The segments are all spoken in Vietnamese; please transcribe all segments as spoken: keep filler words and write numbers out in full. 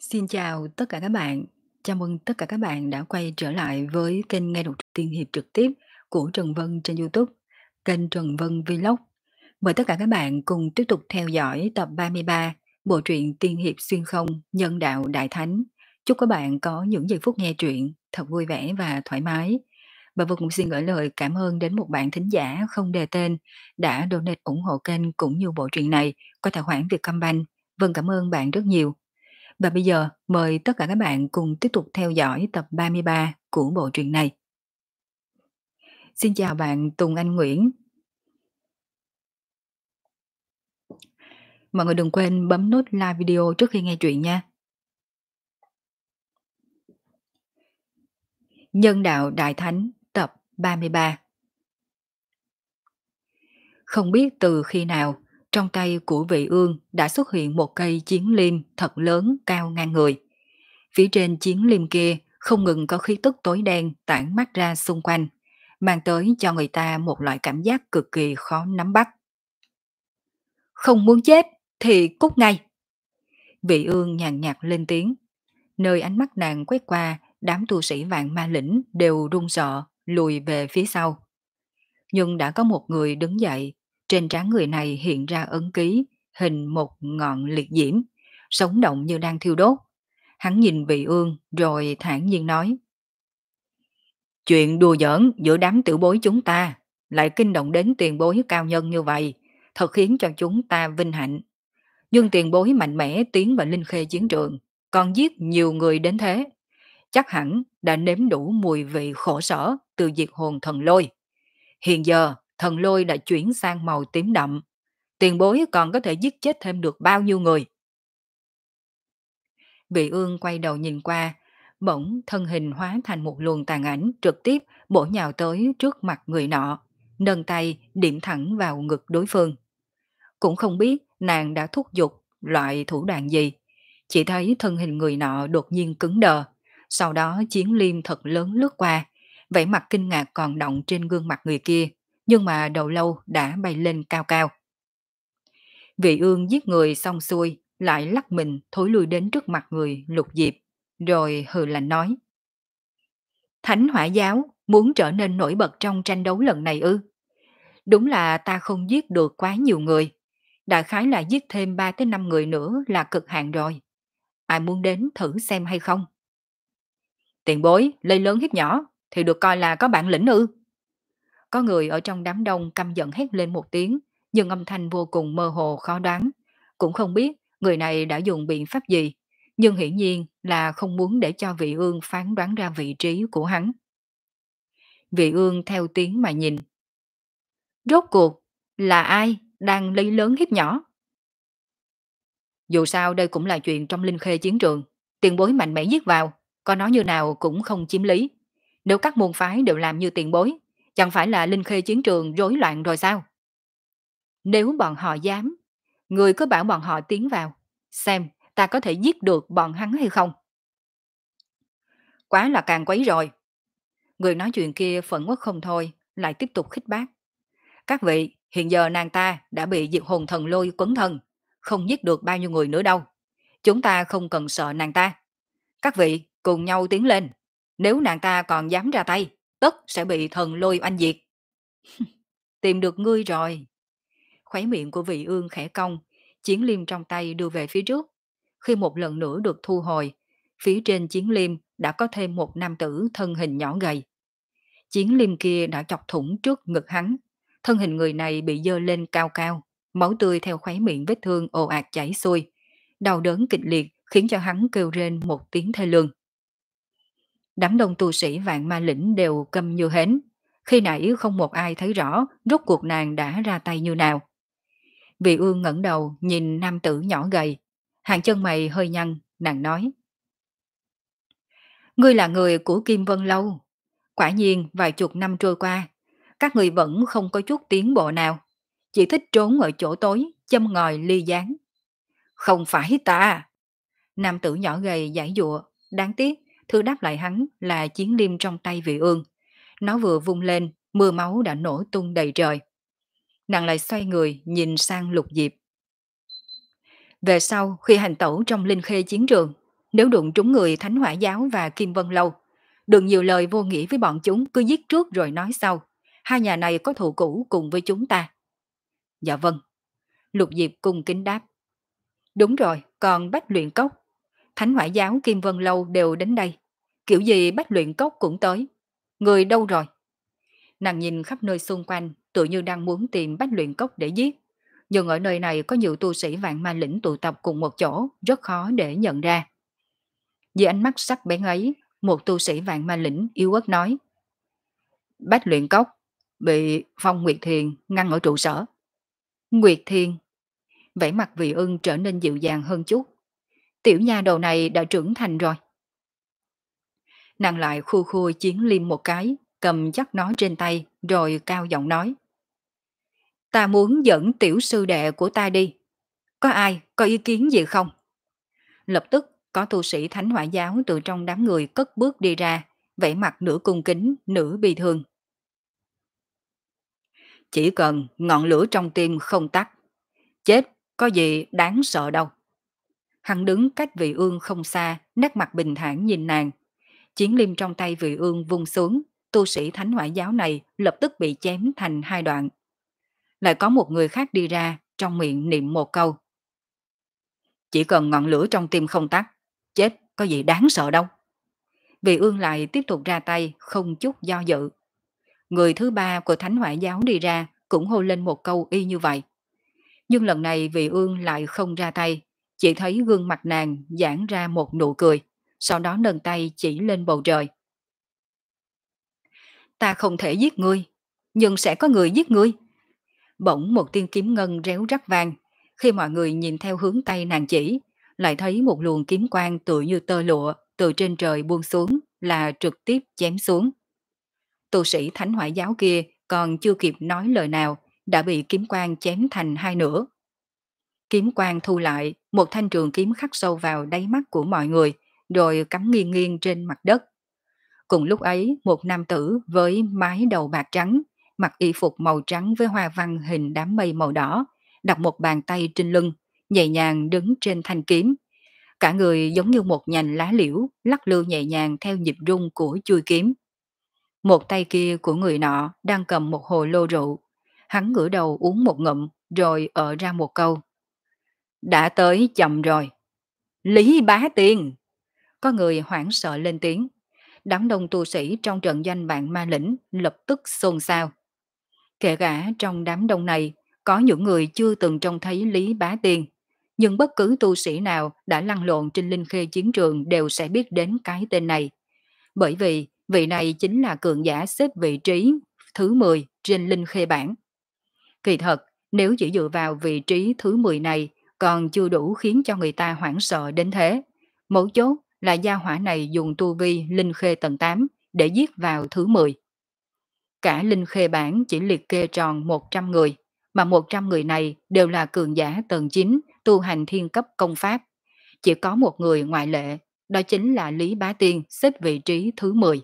Xin chào tất cả các bạn. Chào mừng tất cả các bạn đã quay trở lại với kênh nghe đọc tiên hiệp trực tiếp của Trần Vân trên YouTube, kênh Trần Vân Vlog. Mời tất cả các bạn cùng tiếp tục theo dõi tập ba mươi ba bộ truyện tiên hiệp xuyên không nhân đạo đại thánh. Chúc các bạn có những giây phút nghe truyện thật vui vẻ và thoải mái. Và Vân cũng xin gửi lời cảm ơn đến một bạn thính giả không đề tên đã donate ủng hộ kênh cũng như bộ truyện này qua tài khoản Vietcombank. Vân cảm ơn bạn rất nhiều. Và bây giờ mời tất cả các bạn cùng tiếp tục theo dõi tập ba mươi ba của bộ truyện này. Xin chào bạn Tùng Anh Nguyễn. Mọi người đừng quên bấm nút like video trước khi nghe truyện nha. Nhân đạo Đại Thánh tập ba mươi ba. Không biết từ khi nào, trong tay của vị ương đã xuất hiện một cây chiến liêm thật lớn cao ngang người. Phía trên chiến liêm kia không ngừng có khí tức tối đen tản mát ra xung quanh, mang tới cho người ta một loại cảm giác cực kỳ khó nắm bắt. Không muốn chết thì cút ngay. Vị ương nhàn nhạt lên tiếng. Nơi ánh mắt nàng quét qua, đám tu sĩ vạn ma lĩnh đều run sợ, lùi về phía sau. Nhưng đã có một người đứng dậy, trên trán người này hiện ra ấn ký, hình một ngọn liệt diễm, sống động như đang thiêu đốt. Hắn nhìn vị ương rồi thản nhiên nói. Chuyện đùa giỡn giữa đám tiểu bối chúng ta, lại kinh động đến tiền bối cao nhân như vậy, thật khiến cho chúng ta vinh hạnh. Nhưng tiền bối mạnh mẽ tiến vào linh khê chiến trường, còn giết nhiều người đến thế. Chắc hẳn đã nếm đủ mùi vị khổ sở từ diệt hồn thần lôi. Hiện giờ, thần lôi đã chuyển sang màu tím đậm. Tiền bối còn có thể giết chết thêm được bao nhiêu người? Vị ương quay đầu nhìn qua, bỗng thân hình hóa thành một luồng tàn ảnh trực tiếp bổ nhào tới trước mặt người nọ, nâng tay điểm thẳng vào ngực đối phương. Cũng không biết nàng đã thúc giục loại thủ đoạn gì, chỉ thấy thân hình người nọ đột nhiên cứng đờ, sau đó chiến liêm thật lớn lướt qua, vẻ mặt kinh ngạc còn động trên gương mặt người kia, nhưng mà đầu lâu đã bay lên cao cao. Vị ương giết người xong xuôi, lại lắc mình thối lui đến trước mặt người Lục Diệp, rồi hừ lạnh nói. Thánh Hỏa Giáo muốn trở nên nổi bật trong tranh đấu lần này ư? Đúng là ta không giết được quá nhiều người, đại khái là giết thêm ba tới năm người nữa là cực hạn rồi. Ai muốn đến thử xem hay không? Tiền bối, lây lớn hiếp nhỏ, thì được coi là có bản lĩnh ư? Có người ở trong đám đông căm giận hét lên một tiếng, nhưng âm thanh vô cùng mơ hồ khó đoán. Cũng không biết người này đã dùng biện pháp gì, nhưng hiển nhiên là không muốn để cho vị ương phán đoán ra vị trí của hắn. Vị ương theo tiếng mà nhìn. Rốt cuộc là ai đang lấy lớn hiếp nhỏ? Dù sao đây cũng là chuyện trong linh khê chiến trường, tiền bối mạnh mẽ giết vào, có nói như nào cũng không chiếm lý. Nếu các môn phái đều làm như tiền bối, chẳng phải là linh khê chiến trường rối loạn rồi sao? Nếu bọn họ dám, người cứ bảo bọn họ tiến vào, xem ta có thể giết được bọn hắn hay không. Quá là càng quấy rồi. Người nói chuyện kia phẫn uất không thôi, lại tiếp tục khích bác. Các vị, hiện giờ nàng ta đã bị diệt hồn thần lôi quấn thân, không giết được bao nhiêu người nữa đâu. Chúng ta không cần sợ nàng ta. Các vị cùng nhau tiến lên. Nếu nàng ta còn dám ra tay, tất sẽ bị thần lôi oanh diệt. Tìm được ngươi rồi. Khóe miệng của vị ương khẽ cong, chiến liêm trong tay đưa về phía trước. Khi một lần nữa được thu hồi, phía trên chiến liêm đã có thêm một nam tử thân hình nhỏ gầy. Chiến liêm kia đã chọc thủng trước ngực hắn. Thân hình người này bị dơ lên cao cao, máu tươi theo khóe miệng vết thương ồ ạt chảy xuôi. Đau đớn kịch liệt khiến cho hắn kêu rên một tiếng thê lương. Đám đông tu sĩ vạn ma lĩnh đều câm như hến. Khi nãy không một ai thấy rõ rốt cuộc nàng đã ra tay như nào. Vị ương ngẩng đầu nhìn nam tử nhỏ gầy. Hàng chân mày hơi nhăn, nàng nói. Ngươi là người của Kim Vân Lâu. Quả nhiên vài chục năm trôi qua, các người vẫn không có chút tiến bộ nào. Chỉ thích trốn ở chỗ tối, châm ngòi ly gián. Không phải ta. Nam tử nhỏ gầy giải dụa, đáng tiếc, thư đáp lại hắn là chiến liêm trong tay vị ương. Nó vừa vung lên, mưa máu đã nổ tung đầy trời. Nàng lại xoay người nhìn sang Lục Diệp. Về sau, khi hành tẩu trong linh khê chiến trường, Nếu đụng trúng người Thánh Hỏa Giáo và Kim Vân Lâu, đừng nhiều lời vô nghĩa với bọn chúng, cứ giết trước rồi nói sau. Hai nhà này có thù cũ cùng với chúng ta. Dạ vâng. Lục Diệp cung kính đáp. Đúng rồi, còn Bách Luyện Cốc, Thánh Hỏa Giáo Kim Vân Lâu đều đến đây. Kiểu gì Bách Luyện Cốc cũng tới. Người đâu rồi? Nàng nhìn khắp nơi xung quanh, tự như đang muốn tìm Bách Luyện Cốc để giết. Nhưng ở nơi này có nhiều tu sĩ vạn ma lĩnh tụ tập cùng một chỗ, rất khó để nhận ra. Vì ánh mắt sắc bén ấy, một tu sĩ vạn ma lĩnh yếu ớt nói. Bách Luyện Cốc bị Phong Nguyệt Thiền ngăn ở trụ sở. Nguyệt Thiền, vẻ mặt Vị Ưng trở nên dịu dàng hơn chút. Tiểu nha đầu này đã trưởng thành rồi. Nàng lại khu khu chiến liêm một cái, cầm chắc nó trên tay, rồi cao giọng nói. Ta muốn dẫn tiểu sư đệ của ta đi. Có ai có ý kiến gì không? Lập tức có tu sĩ Thánh Hỏa Giáo từ trong đám người cất bước đi ra, vẻ mặt nửa cung kính, nửa bi thương. Chỉ cần ngọn lửa trong tim không tắt, chết có gì đáng sợ đâu. Hắn đứng cách Vị Ương không xa, nét mặt bình thản nhìn nàng. Chiến liêm trong tay Vị Ương vung xuống, tu sĩ Thánh Hỏa Giáo này lập tức bị chém thành hai đoạn. Lại có một người khác đi ra, trong miệng niệm một câu. Chỉ cần ngọn lửa trong tim không tắt, chết có gì đáng sợ đâu. Vị Ương lại tiếp tục ra tay, không chút do dự. Người thứ ba của Thánh Hỏa Giáo đi ra, cũng hô lên một câu y như vậy. Nhưng lần này Vị Ương lại không ra tay, chỉ thấy gương mặt nàng giãn ra một nụ cười, sau đó nâng tay chỉ lên bầu trời. Ta không thể giết ngươi, nhưng sẽ có người giết ngươi. Bỗng một tiếng kiếm ngân réo rắt vang, khi mọi người nhìn theo hướng tay nàng chỉ, lại thấy một luồng kiếm quang tựa như tơ lụa từ trên trời buông xuống, là trực tiếp chém xuống. Tu sĩ Thánh Hỏa Giáo kia còn chưa kịp nói lời nào, đã bị kiếm quang chém thành hai nửa. Kiếm quang thu lại, một thanh trường kiếm khắc sâu vào đáy mắt của mọi người, rồi cắm nghiêng nghiêng trên mặt đất. Cùng lúc ấy, một nam tử với mái đầu bạc trắng, mặc y phục màu trắng với hoa văn hình đám mây màu đỏ, đặt một bàn tay trên lưng, nhẹ nhàng đứng trên thanh kiếm. Cả người giống như một nhành lá liễu, lắc lư nhẹ nhàng theo nhịp rung của chuôi kiếm. Một tay kia của người nọ đang cầm một hồ lô rượu. Hắn ngửa đầu uống một ngụm, rồi ợ ra một câu. Đã tới chậm rồi. Lý Bá Tiên! Có người hoảng sợ lên tiếng. Đám đông tu sĩ trong trận doanh Vạn Ma Lĩnh lập tức xôn xao. Kể cả trong đám đông này, có những người chưa từng trông thấy Lý Bá Tiên, nhưng bất cứ tu sĩ nào đã lăn lộn trên linh khê chiến trường đều sẽ biết đến cái tên này. Bởi vì vị này chính là cường giả xếp vị trí thứ mười trên linh khê bảng. Kỳ thật, nếu chỉ dựa vào vị trí thứ mười này còn chưa đủ khiến cho người ta hoảng sợ đến thế. Mấu chốt là gia hỏa này dùng tu vi linh khê tầng tám để giết vào thứ mười. Cả linh khê bảng chỉ liệt kê tròn một trăm người, mà một trăm người này đều là cường giả tầng chín tu hành thiên cấp công pháp. Chỉ có một người ngoại lệ, đó chính là Lý Bá Tiên xếp vị trí thứ mười.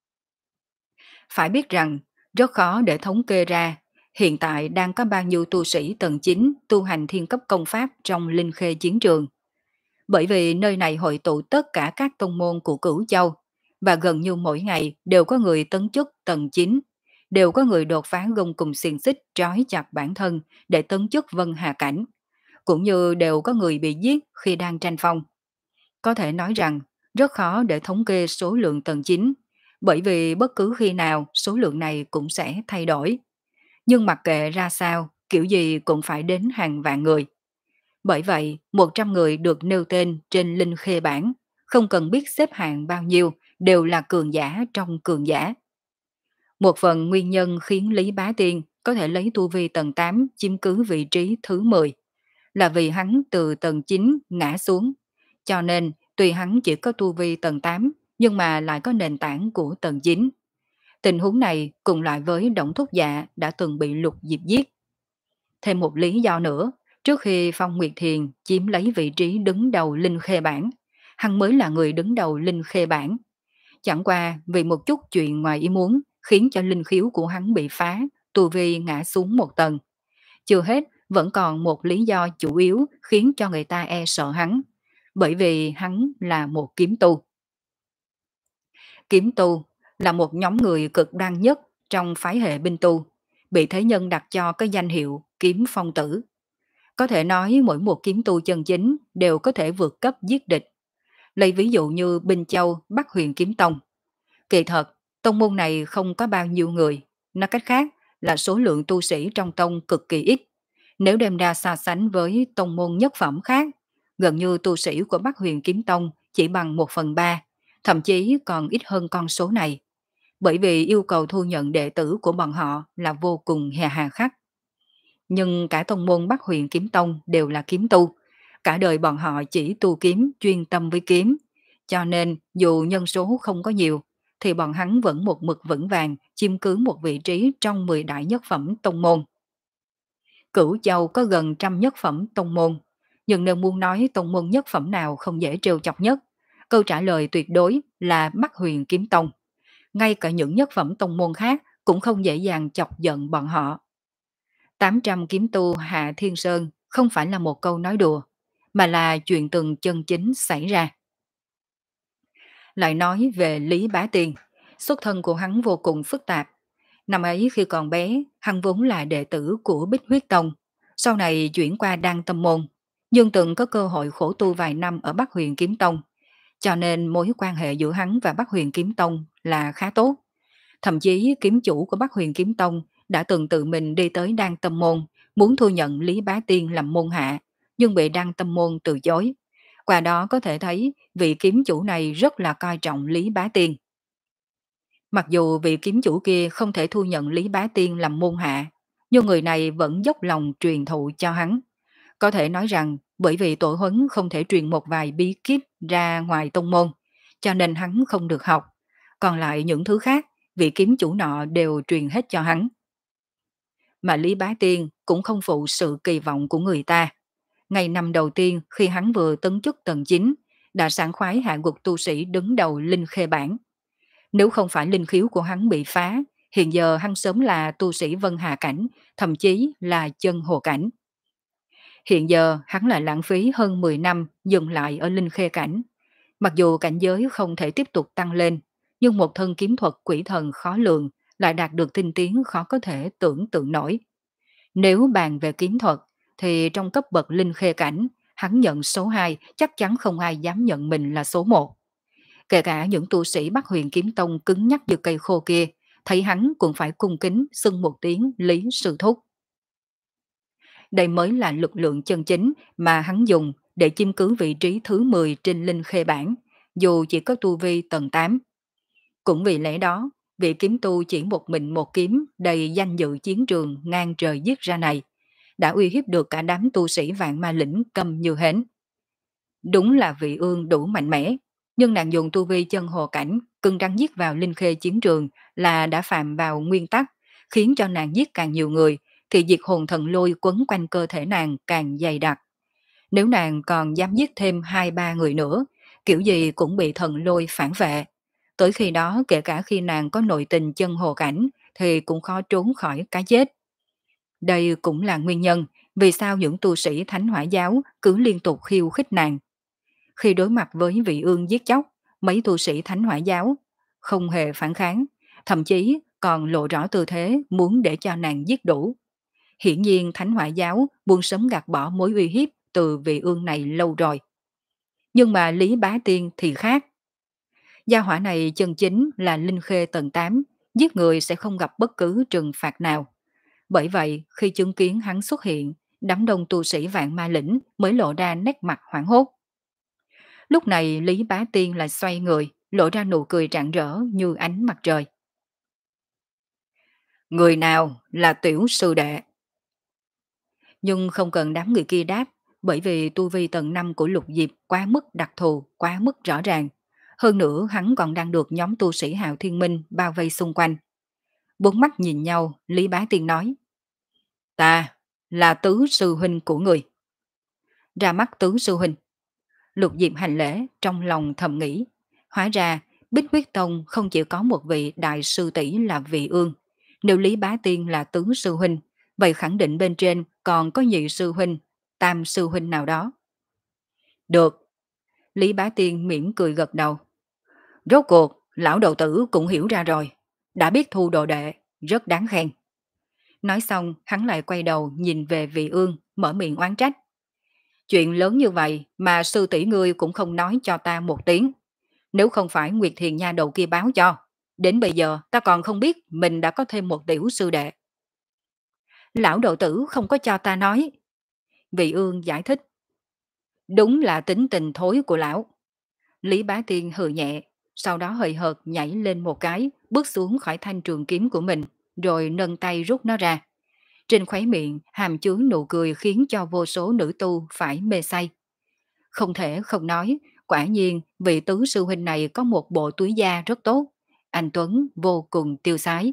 Phải biết rằng, rất khó để thống kê ra hiện tại đang có bao nhiêu tu sĩ tầng chín tu hành thiên cấp công pháp trong linh khê chiến trường. Bởi vì nơi này hội tụ tất cả các tông môn của Cửu Châu, và gần như mỗi ngày đều có người tấn chức tầng chín, đều có người đột phá gông cùng xiềng xích trói chặt bản thân để tấn chức Vân Hà Cảnh, cũng như đều có người bị giết khi đang tranh phong. Có thể nói rằng, rất khó để thống kê số lượng tầng chín, bởi vì bất cứ khi nào số lượng này cũng sẽ thay đổi. Nhưng mặc kệ ra sao, kiểu gì cũng phải đến hàng vạn người. Bởi vậy, một trăm người được nêu tên trên linh khê bảng, không cần biết xếp hạng bao nhiêu, đều là cường giả trong cường giả. Một phần nguyên nhân khiến Lý Bá Tiên có thể lấy tu vi tầng tám chiếm cứ vị trí thứ mười, là vì hắn từ tầng chín ngã xuống. Cho nên, tuy hắn chỉ có tu vi tầng tám, nhưng mà lại có nền tảng của tầng chín. Tình huống này cùng lại với Đổng Thúc Dạ đã từng bị Lục Diệp giết. Thêm một lý do nữa, trước khi Phong Nguyệt Thiền chiếm lấy vị trí đứng đầu linh khê bảng, hắn mới là người đứng đầu linh khê bảng. Chẳng qua vì một chút chuyện ngoài ý muốn khiến cho linh khiếu của hắn bị phá, tu vi ngã xuống một tầng. Chưa hết, vẫn còn một lý do chủ yếu khiến cho người ta e sợ hắn. bởi vì hắn là một kiếm tu. Kiếm tu là một nhóm người cực đoan nhất trong phái hệ binh tu, bị thế nhân đặt cho cái danh hiệu kiếm phong tử. Có thể nói mỗi một kiếm tu chân chính đều có thể vượt cấp giết địch. Lấy ví dụ như Binh Châu Bắc Huyền Kiếm Tông. Kỳ thật, tông môn này không có bao nhiêu người, nói cách khác là số lượng tu sĩ trong tông cực kỳ ít. Nếu đem ra so sánh với tông môn nhất phẩm khác, gần như tu sĩ của Bắc Huyền Kiếm Tông chỉ bằng một phần ba, thậm chí còn ít hơn con số này. Bởi vì yêu cầu thu nhận đệ tử của bọn họ là vô cùng hè hà khắc. Nhưng cả tông môn Bắc Huyền Kiếm Tông đều là kiếm tu. Cả đời bọn họ chỉ tu kiếm, chuyên tâm với kiếm. Cho nên dù nhân số không có nhiều, thì bọn hắn vẫn một mực vững vàng chiếm cứ một vị trí trong mười đại nhất phẩm tông môn. Cửu Châu có gần trăm nhất phẩm tông môn, nhưng nếu muốn nói tông môn nhất phẩm nào không dễ trêu chọc nhất, câu trả lời tuyệt đối là Bắc Huyền Kiếm Tông. Ngay cả những nhất phẩm tông môn khác cũng không dễ dàng chọc giận bọn họ. tám trăm kiếm tu Hạ Thiên Sơn không phải là một câu nói đùa, mà là chuyện từng chân chính xảy ra. Lại nói về Lý Bá Tiên, xuất thân của hắn vô cùng phức tạp. Năm ấy khi còn bé, hắn vốn là đệ tử của Bích Huyết Tông, sau này chuyển qua Đan Tâm Môn, nhưng từng có cơ hội khổ tu vài năm ở Bắc Huyền Kiếm Tông, cho nên mối quan hệ giữa hắn và Bắc Huyền Kiếm Tông là khá tốt. Thậm chí kiếm chủ của Bắc Huyền Kiếm Tông đã từng tự mình đi tới Đan Tâm Môn, muốn thu nhận Lý Bá Tiên làm môn hạ, nhưng bị Đan Tâm Môn từ chối. Qua đó có thể thấy vị kiếm chủ này rất là coi trọng Lý Bá Tiên. Mặc dù vị kiếm chủ kia không thể thu nhận Lý Bá Tiên làm môn hạ, nhưng người này vẫn dốc lòng truyền thụ cho hắn. Có thể nói rằng bởi vì tổ huấn không thể truyền một vài bí kíp ra ngoài tông môn, cho nên hắn không được học. Còn lại những thứ khác, vị kiếm chủ nọ đều truyền hết cho hắn. Mà Lý Bá Tiên cũng không phụ sự kỳ vọng của người ta. Ngày năm đầu tiên khi hắn vừa tấn chức tầng chín, đã sảng khoái hạ gục tu sĩ đứng đầu Linh Khê Bảng. Nếu không phải linh khiếu của hắn bị phá, hiện giờ hắn sớm là tu sĩ Vân Hà Cảnh, thậm chí là chân Hồ Cảnh. Hiện giờ hắn lại lãng phí hơn mười năm dừng lại ở Linh Khê Cảnh. Mặc dù cảnh giới không thể tiếp tục tăng lên, nhưng một thân kiếm thuật quỷ thần khó lường lại đạt được tinh tiến khó có thể tưởng tượng nổi. Nếu bàn về kiếm thuật, thì trong cấp bậc Linh Khê Cảnh, hắn nhận số hai chắc chắn không ai dám nhận mình là số một. Kể cả những tu sĩ Bắc Huyền Kiếm Tông cứng nhắc như cây khô kia, thấy hắn cũng phải cung kính xưng một tiếng Lý Sư Thúc. Đây mới là lực lượng chân chính mà hắn dùng để chiếm cứ vị trí thứ mười trên Linh Khê Bảng, dù chỉ có tu vi tầng tám. Cũng vì lẽ đó, vị kiếm tu chỉ một mình một kiếm đầy danh dự chiến trường ngang trời giết ra này, đã uy hiếp được cả đám tu sĩ Vạn Ma Lĩnh câm như hến. Đúng là vị ương đủ mạnh mẽ, nhưng nàng dùng tu vi chân hồ cảnh, cưng rắn giết vào Linh Khê chiến trường là đã phạm vào nguyên tắc, khiến cho nàng giết càng nhiều người, thì diệt hồn thần lôi quấn quanh cơ thể nàng càng dày đặc. Nếu nàng còn dám giết thêm hai ba người nữa, kiểu gì cũng bị thần lôi phản vệ. Tới khi đó kể cả khi nàng có nội tình chân hồ cảnh, thì cũng khó trốn khỏi cái chết. Đây cũng là nguyên nhân vì sao những tu sĩ Thánh Hỏa Giáo cứ liên tục khiêu khích nàng. Khi đối mặt với vị ương giết chóc, mấy tu sĩ Thánh Hỏa Giáo không hề phản kháng, thậm chí còn lộ rõ tư thế muốn để cho nàng giết đủ. Hiển nhiên Thánh Hỏa Giáo muốn sớm gạt bỏ mối uy hiếp từ vị ương này lâu rồi. Nhưng mà Lý Bá Tiên thì khác. Gia hỏa này chân chính là Linh Khê tầng tám, giết người sẽ không gặp bất cứ trừng phạt nào. Bởi vậy, khi chứng kiến hắn xuất hiện, đám đông tu sĩ Vạn Ma Lĩnh mới lộ ra nét mặt hoảng hốt. Lúc này Lý Bá Tiên lại xoay người, lộ ra nụ cười rạng rỡ như ánh mặt trời. Người nào là tiểu sư đệ? Nhưng không cần đám người kia đáp, bởi vì tu vi tầng năm của Lục Diệp quá mức đặc thù, quá mức rõ ràng. Hơn nữa hắn còn đang được nhóm tu sĩ Hạo Thiên Minh bao vây xung quanh. Bốn mắt nhìn nhau, Lý Bá Tiên nói. Ta là tứ sư huynh của người. Ra mắt tứ sư huynh. Lục Diệp hành lễ, trong lòng thầm nghĩ. Hóa ra, Bích Huyết Tông không chỉ có một vị đại sư tỷ là Vị Ương. Nếu Lý Bá Tiên là tứ sư huynh, vậy khẳng định bên trên còn có nhị sư huynh, tam sư huynh nào đó. Được, Lý Bá Tiên mỉm cười gật đầu. Rốt cuộc, lão đầu tử cũng hiểu ra rồi. Đã biết thu đồ đệ, rất đáng khen. Nói xong, hắn lại quay đầu nhìn về vị ương, mở miệng oán trách. Chuyện lớn như vậy mà sư tỷ ngươi cũng không nói cho ta một tiếng. Nếu không phải Nguyệt Thiền nha đầu kia báo cho, đến bây giờ ta còn không biết mình đã có thêm một tiểu sư đệ. Lão đầu tử không có cho ta nói. Vị ương giải thích. Đúng là tính tình thối của lão. Lý Bá Tiên hừ nhẹ, sau đó hời hợt nhảy lên một cái, bước xuống khỏi thanh trường kiếm của mình, rồi nâng tay rút nó ra. Trên khóe miệng hàm chứa nụ cười khiến cho vô số nữ tu phải mê say. Không thể không nói, quả nhiên vị tứ sư huynh này có một bộ túi da rất tốt. Anh Tuấn vô cùng tiêu sái.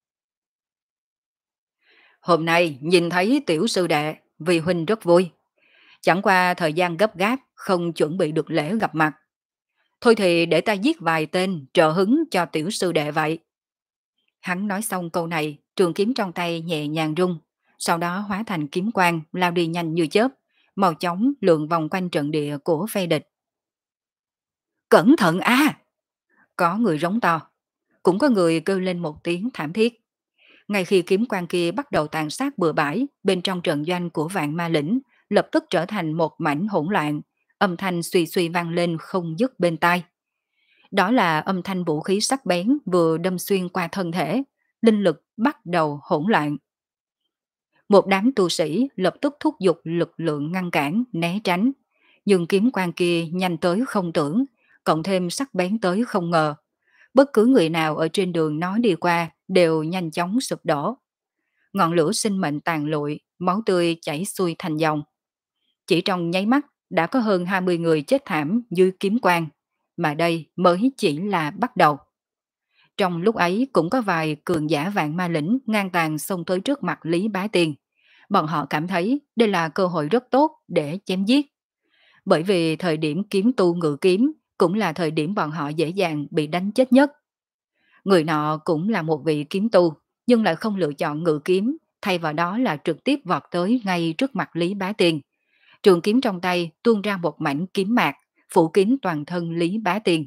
Hôm nay nhìn thấy tiểu sư đệ, vì huynh rất vui. Chẳng qua thời gian gấp gáp, không chuẩn bị được lễ gặp mặt. Thôi thì để ta giết vài tên trợ hứng cho tiểu sư đệ vậy. Hắn nói xong câu này, trường kiếm trong tay nhẹ nhàng rung, sau đó hóa thành kiếm quang lao đi nhanh như chớp, mau chóng lượn vòng quanh trận địa của phe địch. Cẩn thận a! Có người rống to, cũng có người kêu lên một tiếng thảm thiết. Ngay khi kiếm quang kia bắt đầu tàn sát bừa bãi, bên trong trận doanh của Vạn Ma Lĩnh lập tức trở thành một mảnh hỗn loạn, âm thanh suy suy vang lên không dứt bên tai. Đó là âm thanh vũ khí sắc bén vừa đâm xuyên qua thân thể, linh lực bắt đầu hỗn loạn. Một đám tu sĩ lập tức thúc giục lực lượng ngăn cản, né tránh, nhưng kiếm quang kia nhanh tới không tưởng, cộng thêm sắc bén tới không ngờ. Bất cứ người nào ở trên đường nó đi qua đều nhanh chóng sụp đổ. Ngọn lửa sinh mệnh tàn lụi, máu tươi chảy xuôi thành dòng. Chỉ trong nháy mắt đã có hơn hai mươi người chết thảm dưới kiếm quang, mà đây mới chỉ là bắt đầu. Trong lúc ấy cũng có vài cường giả Vạn Ma Lĩnh ngang tàn xông tới trước mặt Lý Bá Tiên. Bọn họ cảm thấy đây là cơ hội rất tốt để chém giết. Bởi vì thời điểm kiếm tu ngự kiếm cũng là thời điểm bọn họ dễ dàng bị đánh chết nhất. Người nọ cũng là một vị kiếm tu, nhưng lại không lựa chọn ngự kiếm, thay vào đó là trực tiếp vọt tới ngay trước mặt Lý Bá Tiên. Trường kiếm trong tay tuôn ra một mảnh kiếm mạc, phủ kín toàn thân Lý Bá Tiên.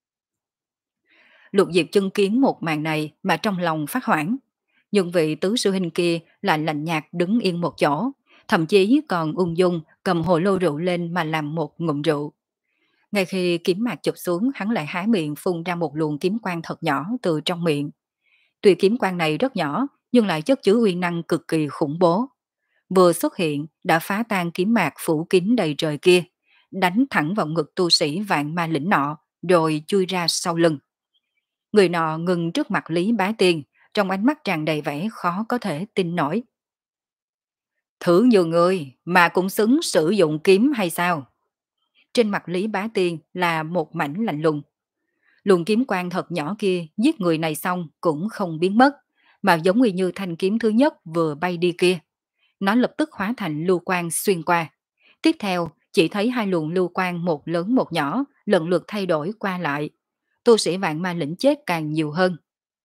Lục Diệp chứng kiến một màn này mà trong lòng phát hoảng. Nhưng vị tứ sư huynh kia lại lạnh nhạt đứng yên một chỗ, thậm chí còn ung dung cầm hồ lô rượu lên mà làm một ngụm rượu. Ngay khi kiếm mạc chụp xuống, hắn lại há miệng phun ra một luồng kiếm quang thật nhỏ từ trong miệng. Tuy kiếm quang này rất nhỏ, nhưng lại chất chứa uy năng cực kỳ khủng bố. Vừa xuất hiện đã phá tan kiếm mạc phủ kín đầy trời kia, đánh thẳng vào ngực tu sĩ Vạn Ma Lĩnh nọ, rồi chui ra sau lưng. Người nọ ngừng trước mặt Lý Bá Tiên, trong ánh mắt tràn đầy vẻ khó có thể tin nổi. Thử nhiều người mà cũng xứng sử dụng kiếm hay sao? Trên mặt Lý Bá Tiên là một mảnh lạnh lùng. Luồng kiếm quang thật nhỏ kia giết người này xong cũng không biến mất, mà giống như thanh kiếm thứ nhất vừa bay đi kia. Nó lập tức hóa thành lưu quang xuyên qua. Tiếp theo, chỉ thấy hai luồng lưu quang một lớn một nhỏ, lần lượt thay đổi qua lại. Tu sĩ Vạn Ma Lĩnh chết càng nhiều hơn.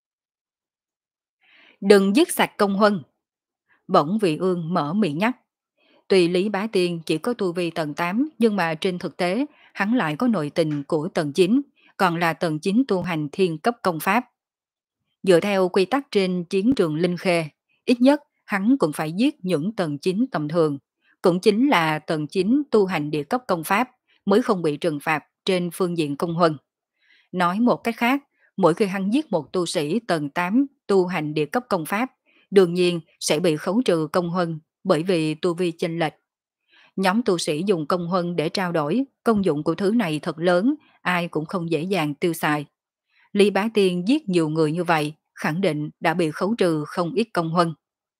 Đừng giết sạch công huân. Bỗng vị ương mở miệng nhắc. Tuy Lý Bá Tiên chỉ có tu vi tầng tám, nhưng mà trên thực tế, hắn lại có nội tình của tầng chín, còn là tầng chín tu hành thiên cấp công pháp. Dựa theo quy tắc trên chiến trường Linh Khê, ít nhất hắn cũng phải giết những tầng chín tầm thường, cũng chính là tầng chín tu hành địa cấp công pháp mới không bị trừng phạt trên phương diện công huân. Nói một cách khác, mỗi khi hắn giết một tu sĩ tầng tám tu hành địa cấp công pháp, đương nhiên sẽ bị khấu trừ công huân bởi vì tu vi chênh lệch. Nhóm tu sĩ dùng công huân để trao đổi, công dụng của thứ này thật lớn, ai cũng không dễ dàng tiêu xài. Lý Bá Tiên giết nhiều người như vậy, khẳng định đã bị khấu trừ không ít công huân.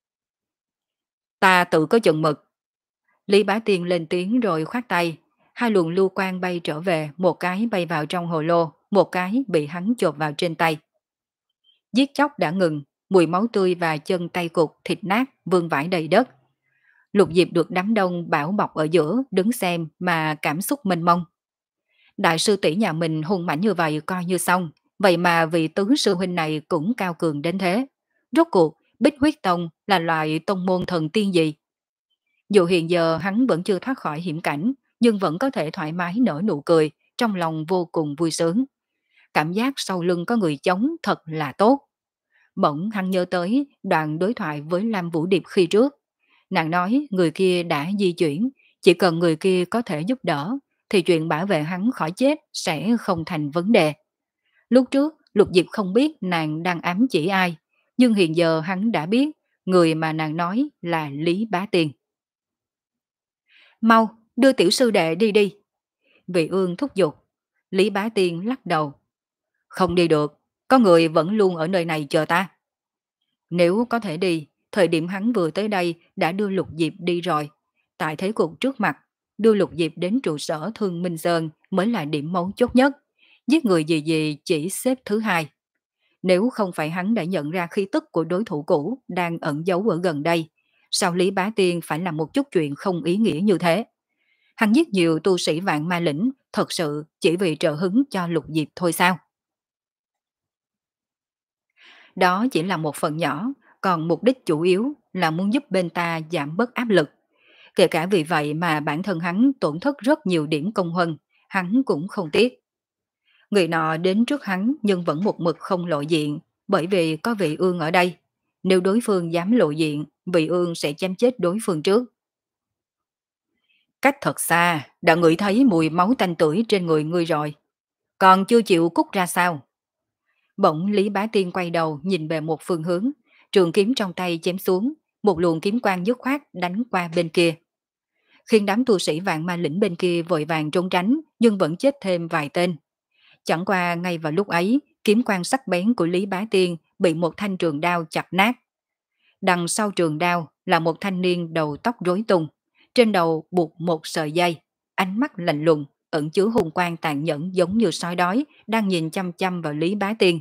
Ta tự có chừng mực. Lý Bá Tiên lên tiếng rồi khoát tay, hai luồng lưu quang bay trở về, một cái bay vào trong hồ lô, một cái bị hắn chộp vào trên tay. Giết chóc đã ngừng, mùi máu tươi và chân tay cục thịt nát vương vãi đầy đất. Lục Diệp được đám đông bảo bọc ở giữa, đứng xem mà cảm xúc mênh mông. Đại sư tỷ nhà mình hung mãnh như vậy coi như xong, vậy mà vị tứ sư huynh này cũng cao cường đến thế. Rốt cuộc, Bích Huyết Tông là loại tông môn thần tiên gì? Dù hiện giờ hắn vẫn chưa thoát khỏi hiểm cảnh, nhưng vẫn có thể thoải mái nở nụ cười, trong lòng vô cùng vui sướng. Cảm giác sau lưng có người chống thật là tốt. Bỗng hắn nhớ tới đoạn đối thoại với Lam Vũ Điệp khi trước. Nàng nói người kia đã di chuyển, chỉ cần người kia có thể giúp đỡ, thì chuyện bảo vệ hắn khỏi chết sẽ không thành vấn đề. Lúc trước, Lục Diệp không biết nàng đang ám chỉ ai, nhưng hiện giờ hắn đã biết người mà nàng nói là Lý Bá Tiên. Mau, đưa tiểu sư đệ đi đi. Vị ương thúc giục. Lý Bá Tiên lắc đầu. Không đi được, có người vẫn luôn ở nơi này chờ ta. Nếu có thể đi, thời điểm hắn vừa tới đây đã đưa Lục Diệp đi rồi. Tại thế cục trước mặt, đưa Lục Diệp đến trụ sở Thương Minh Sơn mới là điểm mấu chốt nhất. Giết người gì gì chỉ xếp thứ hai. Nếu không phải hắn đã nhận ra khí tức của đối thủ cũ đang ẩn giấu ở gần đây, sao Lý Bá Tiên phải làm một chút chuyện không ý nghĩa như thế? Hắn giết nhiều tu sĩ vạn ma lĩnh, thật sự chỉ vì trợ hứng cho Lục Diệp thôi sao? Đó chỉ là một phần nhỏ, còn mục đích chủ yếu là muốn giúp bên ta giảm bớt áp lực. Kể cả vì vậy mà bản thân hắn tổn thất rất nhiều điểm công huân, hắn cũng không tiếc. Người nọ đến trước hắn nhưng vẫn một mực không lộ diện, bởi vì có vị ương ở đây. Nếu đối phương dám lộ diện, vị ương sẽ chém chết đối phương trước. Cách thật xa, đã ngửi thấy mùi máu tanh tưởi trên người ngươi rồi. Còn chưa chịu cút ra sao? Bỗng Lý Bá Tiên quay đầu nhìn về một phương hướng, trường kiếm trong tay chém xuống, một luồng kiếm quang dứt khoát đánh qua bên kia. Khiến đám tu sĩ vạn ma lĩnh bên kia vội vàng trốn tránh, nhưng vẫn chết thêm vài tên. Chẳng qua ngay vào lúc ấy, kiếm quang sắc bén của Lý Bá Tiên bị một thanh trường đao chặt nát. Đằng sau trường đao là một thanh niên đầu tóc rối tung, trên đầu buộc một sợi dây, ánh mắt lạnh lùng, ẩn chứa hung quang tàn nhẫn giống như sói đói, đang nhìn chăm chăm vào Lý Bá Tiên.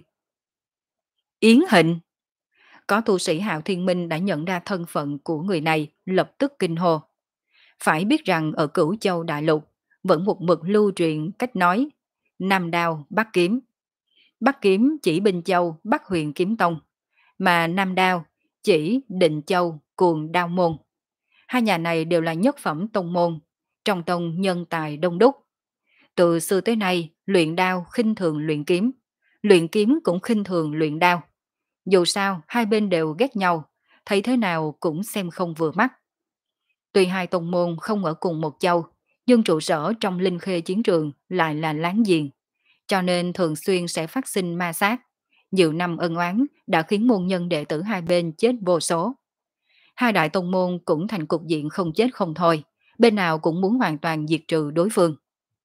Yến Hịnh! Có tu sĩ Hạo Thiên Minh đã nhận ra thân phận của người này, lập tức kinh hô. Phải biết rằng ở Cửu Châu Đại Lục, vẫn một mực lưu truyền cách nói, Nam Đao, Bắc Kiếm. Bắc Kiếm chỉ Bình Châu, Bắc Huyền Kiếm Tông, mà Nam Đao chỉ Định Châu, Cuồng Đao Môn. Hai nhà này đều là nhất phẩm tông môn, trong tông nhân tài đông đúc. Từ xưa tới nay, luyện đao khinh thường luyện kiếm, luyện kiếm cũng khinh thường luyện đao. Dù sao, hai bên đều ghét nhau, thấy thế nào cũng xem không vừa mắt. Tuy hai tông môn không ở cùng một châu, nhưng trụ sở trong Linh Khê chiến trường lại là láng giềng, cho nên thường xuyên sẽ phát sinh ma sát. Nhiều năm ân oán đã khiến môn nhân đệ tử hai bên chết vô số. Hai đại tông môn cũng thành cục diện không chết không thôi, bên nào cũng muốn hoàn toàn diệt trừ đối phương.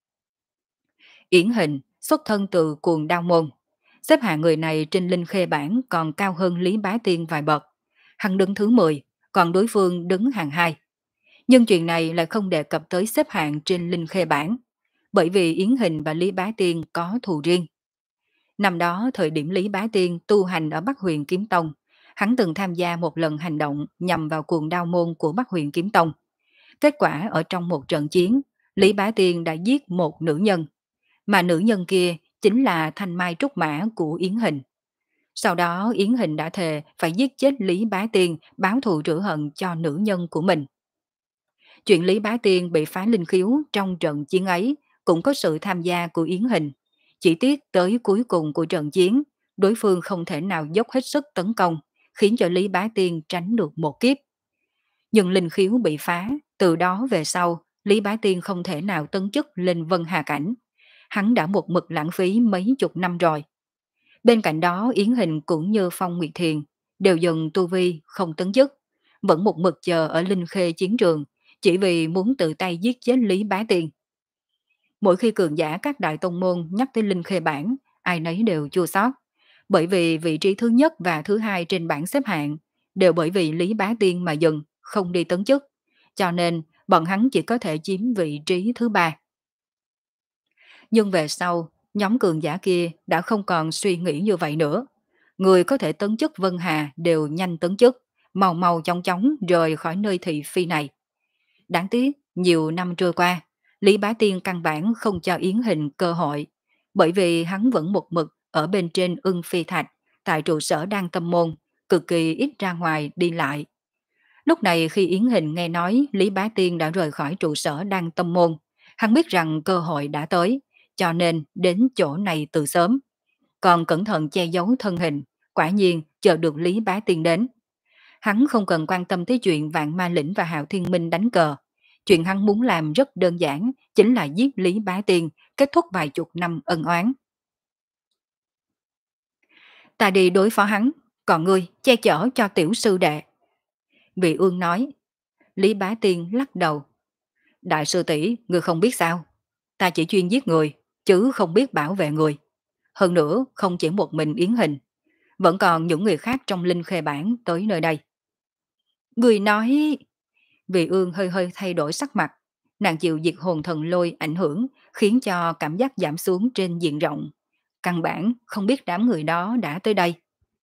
Yển Hình xuất thân từ Cuồng Đao Môn, xếp hạng người này trên Linh Khê bảng còn cao hơn Lý Bá Tiên vài bậc. Hắn đứng thứ mười, còn đối phương đứng hàng hai. Nhưng chuyện này lại không đề cập tới xếp hạng trên Linh Khê bảng, bởi vì Yến Hình và Lý Bá Tiên có thù riêng. Năm đó, thời điểm Lý Bá Tiên tu hành ở Bắc Huyền Kiếm Tông, hắn từng tham gia một lần hành động nhằm vào Cuồng Đao Môn của Bắc Huyền Kiếm Tông. Kết quả ở trong một trận chiến, Lý Bá Tiên đã giết một nữ nhân, mà nữ nhân kia chính là thanh mai trúc mã của Yến Hình. Sau đó Yến Hình đã thề phải giết chết Lý Bá Tiên, báo thù rửa hận cho nữ nhân của mình. Chuyện Lý Bá Tiên bị phá linh khiếu trong trận chiến ấy cũng có sự tham gia của Yến Hình. Chỉ tiếc tới cuối cùng của trận chiến, đối phương không thể nào dốc hết sức tấn công, khiến cho Lý Bá Tiên tránh được một kiếp. Nhưng linh khiếu bị phá, từ đó về sau, Lý Bá Tiên không thể nào tấn chức lên Vân Hà Cảnh. Hắn đã một mực lãng phí mấy chục năm rồi. Bên cạnh đó Yến Hình cũng như Phong Nguyệt Thiền, đều dần tu vi không tấn chức, vẫn một mực chờ ở Linh Khê chiến trường, chỉ vì muốn tự tay giết chết Lý Bá Tiên. Mỗi khi cường giả các đại tông môn nhắc tới Linh Khê bảng, ai nấy đều chua xót, bởi vì vị trí thứ nhất và thứ hai trên bảng xếp hạng đều bởi vì Lý Bá Tiên mà dừng, không đi tấn chức, cho nên bọn hắn chỉ có thể chiếm vị trí thứ ba. Nhưng về sau, nhóm cường giả kia đã không còn suy nghĩ như vậy nữa. Người có thể tấn chức Vân Hà đều nhanh tấn chức, mau mau chóng chóng rời khỏi nơi thị phi này. Đáng tiếc, nhiều năm trôi qua, Lý Bá Tiên căn bản không cho Yến Hình cơ hội, bởi vì hắn vẫn một mực ở bên trên Ưng Phi Thạch, tại trụ sở Đan Tâm Môn, cực kỳ ít ra ngoài đi lại. Lúc này khi Yến Hình nghe nói Lý Bá Tiên đã rời khỏi trụ sở Đan Tâm Môn, Hắn biết rằng cơ hội đã tới, cho nên đến chỗ này từ sớm. Còn cẩn thận che giấu thân hình, quả nhiên chờ được Lý Bá Tiên đến. Hắn không cần quan tâm tới chuyện Vạn Ma Lĩnh và Hạo Thiên Minh đánh cờ. Chuyện hắn muốn làm rất đơn giản, chính là giết Lý Bá Tiên, kết thúc vài chục năm ân oán. Ta đi đối phó hắn, còn ngươi che chở cho tiểu sư đệ. Vị Ương nói. Lý Bá Tiên lắc đầu. Đại sư tỷ, ngươi không biết sao? Ta chỉ chuyên giết người, chứ không biết bảo vệ người. Hơn nữa, không chỉ một mình Yến Hình, vẫn còn những người khác trong Linh Khê Bản tới nơi đây. Người nói... Vị Ương hơi hơi thay đổi sắc mặt. Nàng chịu diệt hồn thần lôi ảnh hưởng, khiến cho cảm giác giảm xuống trên diện rộng. Căn bản không biết đám người đó đã tới đây.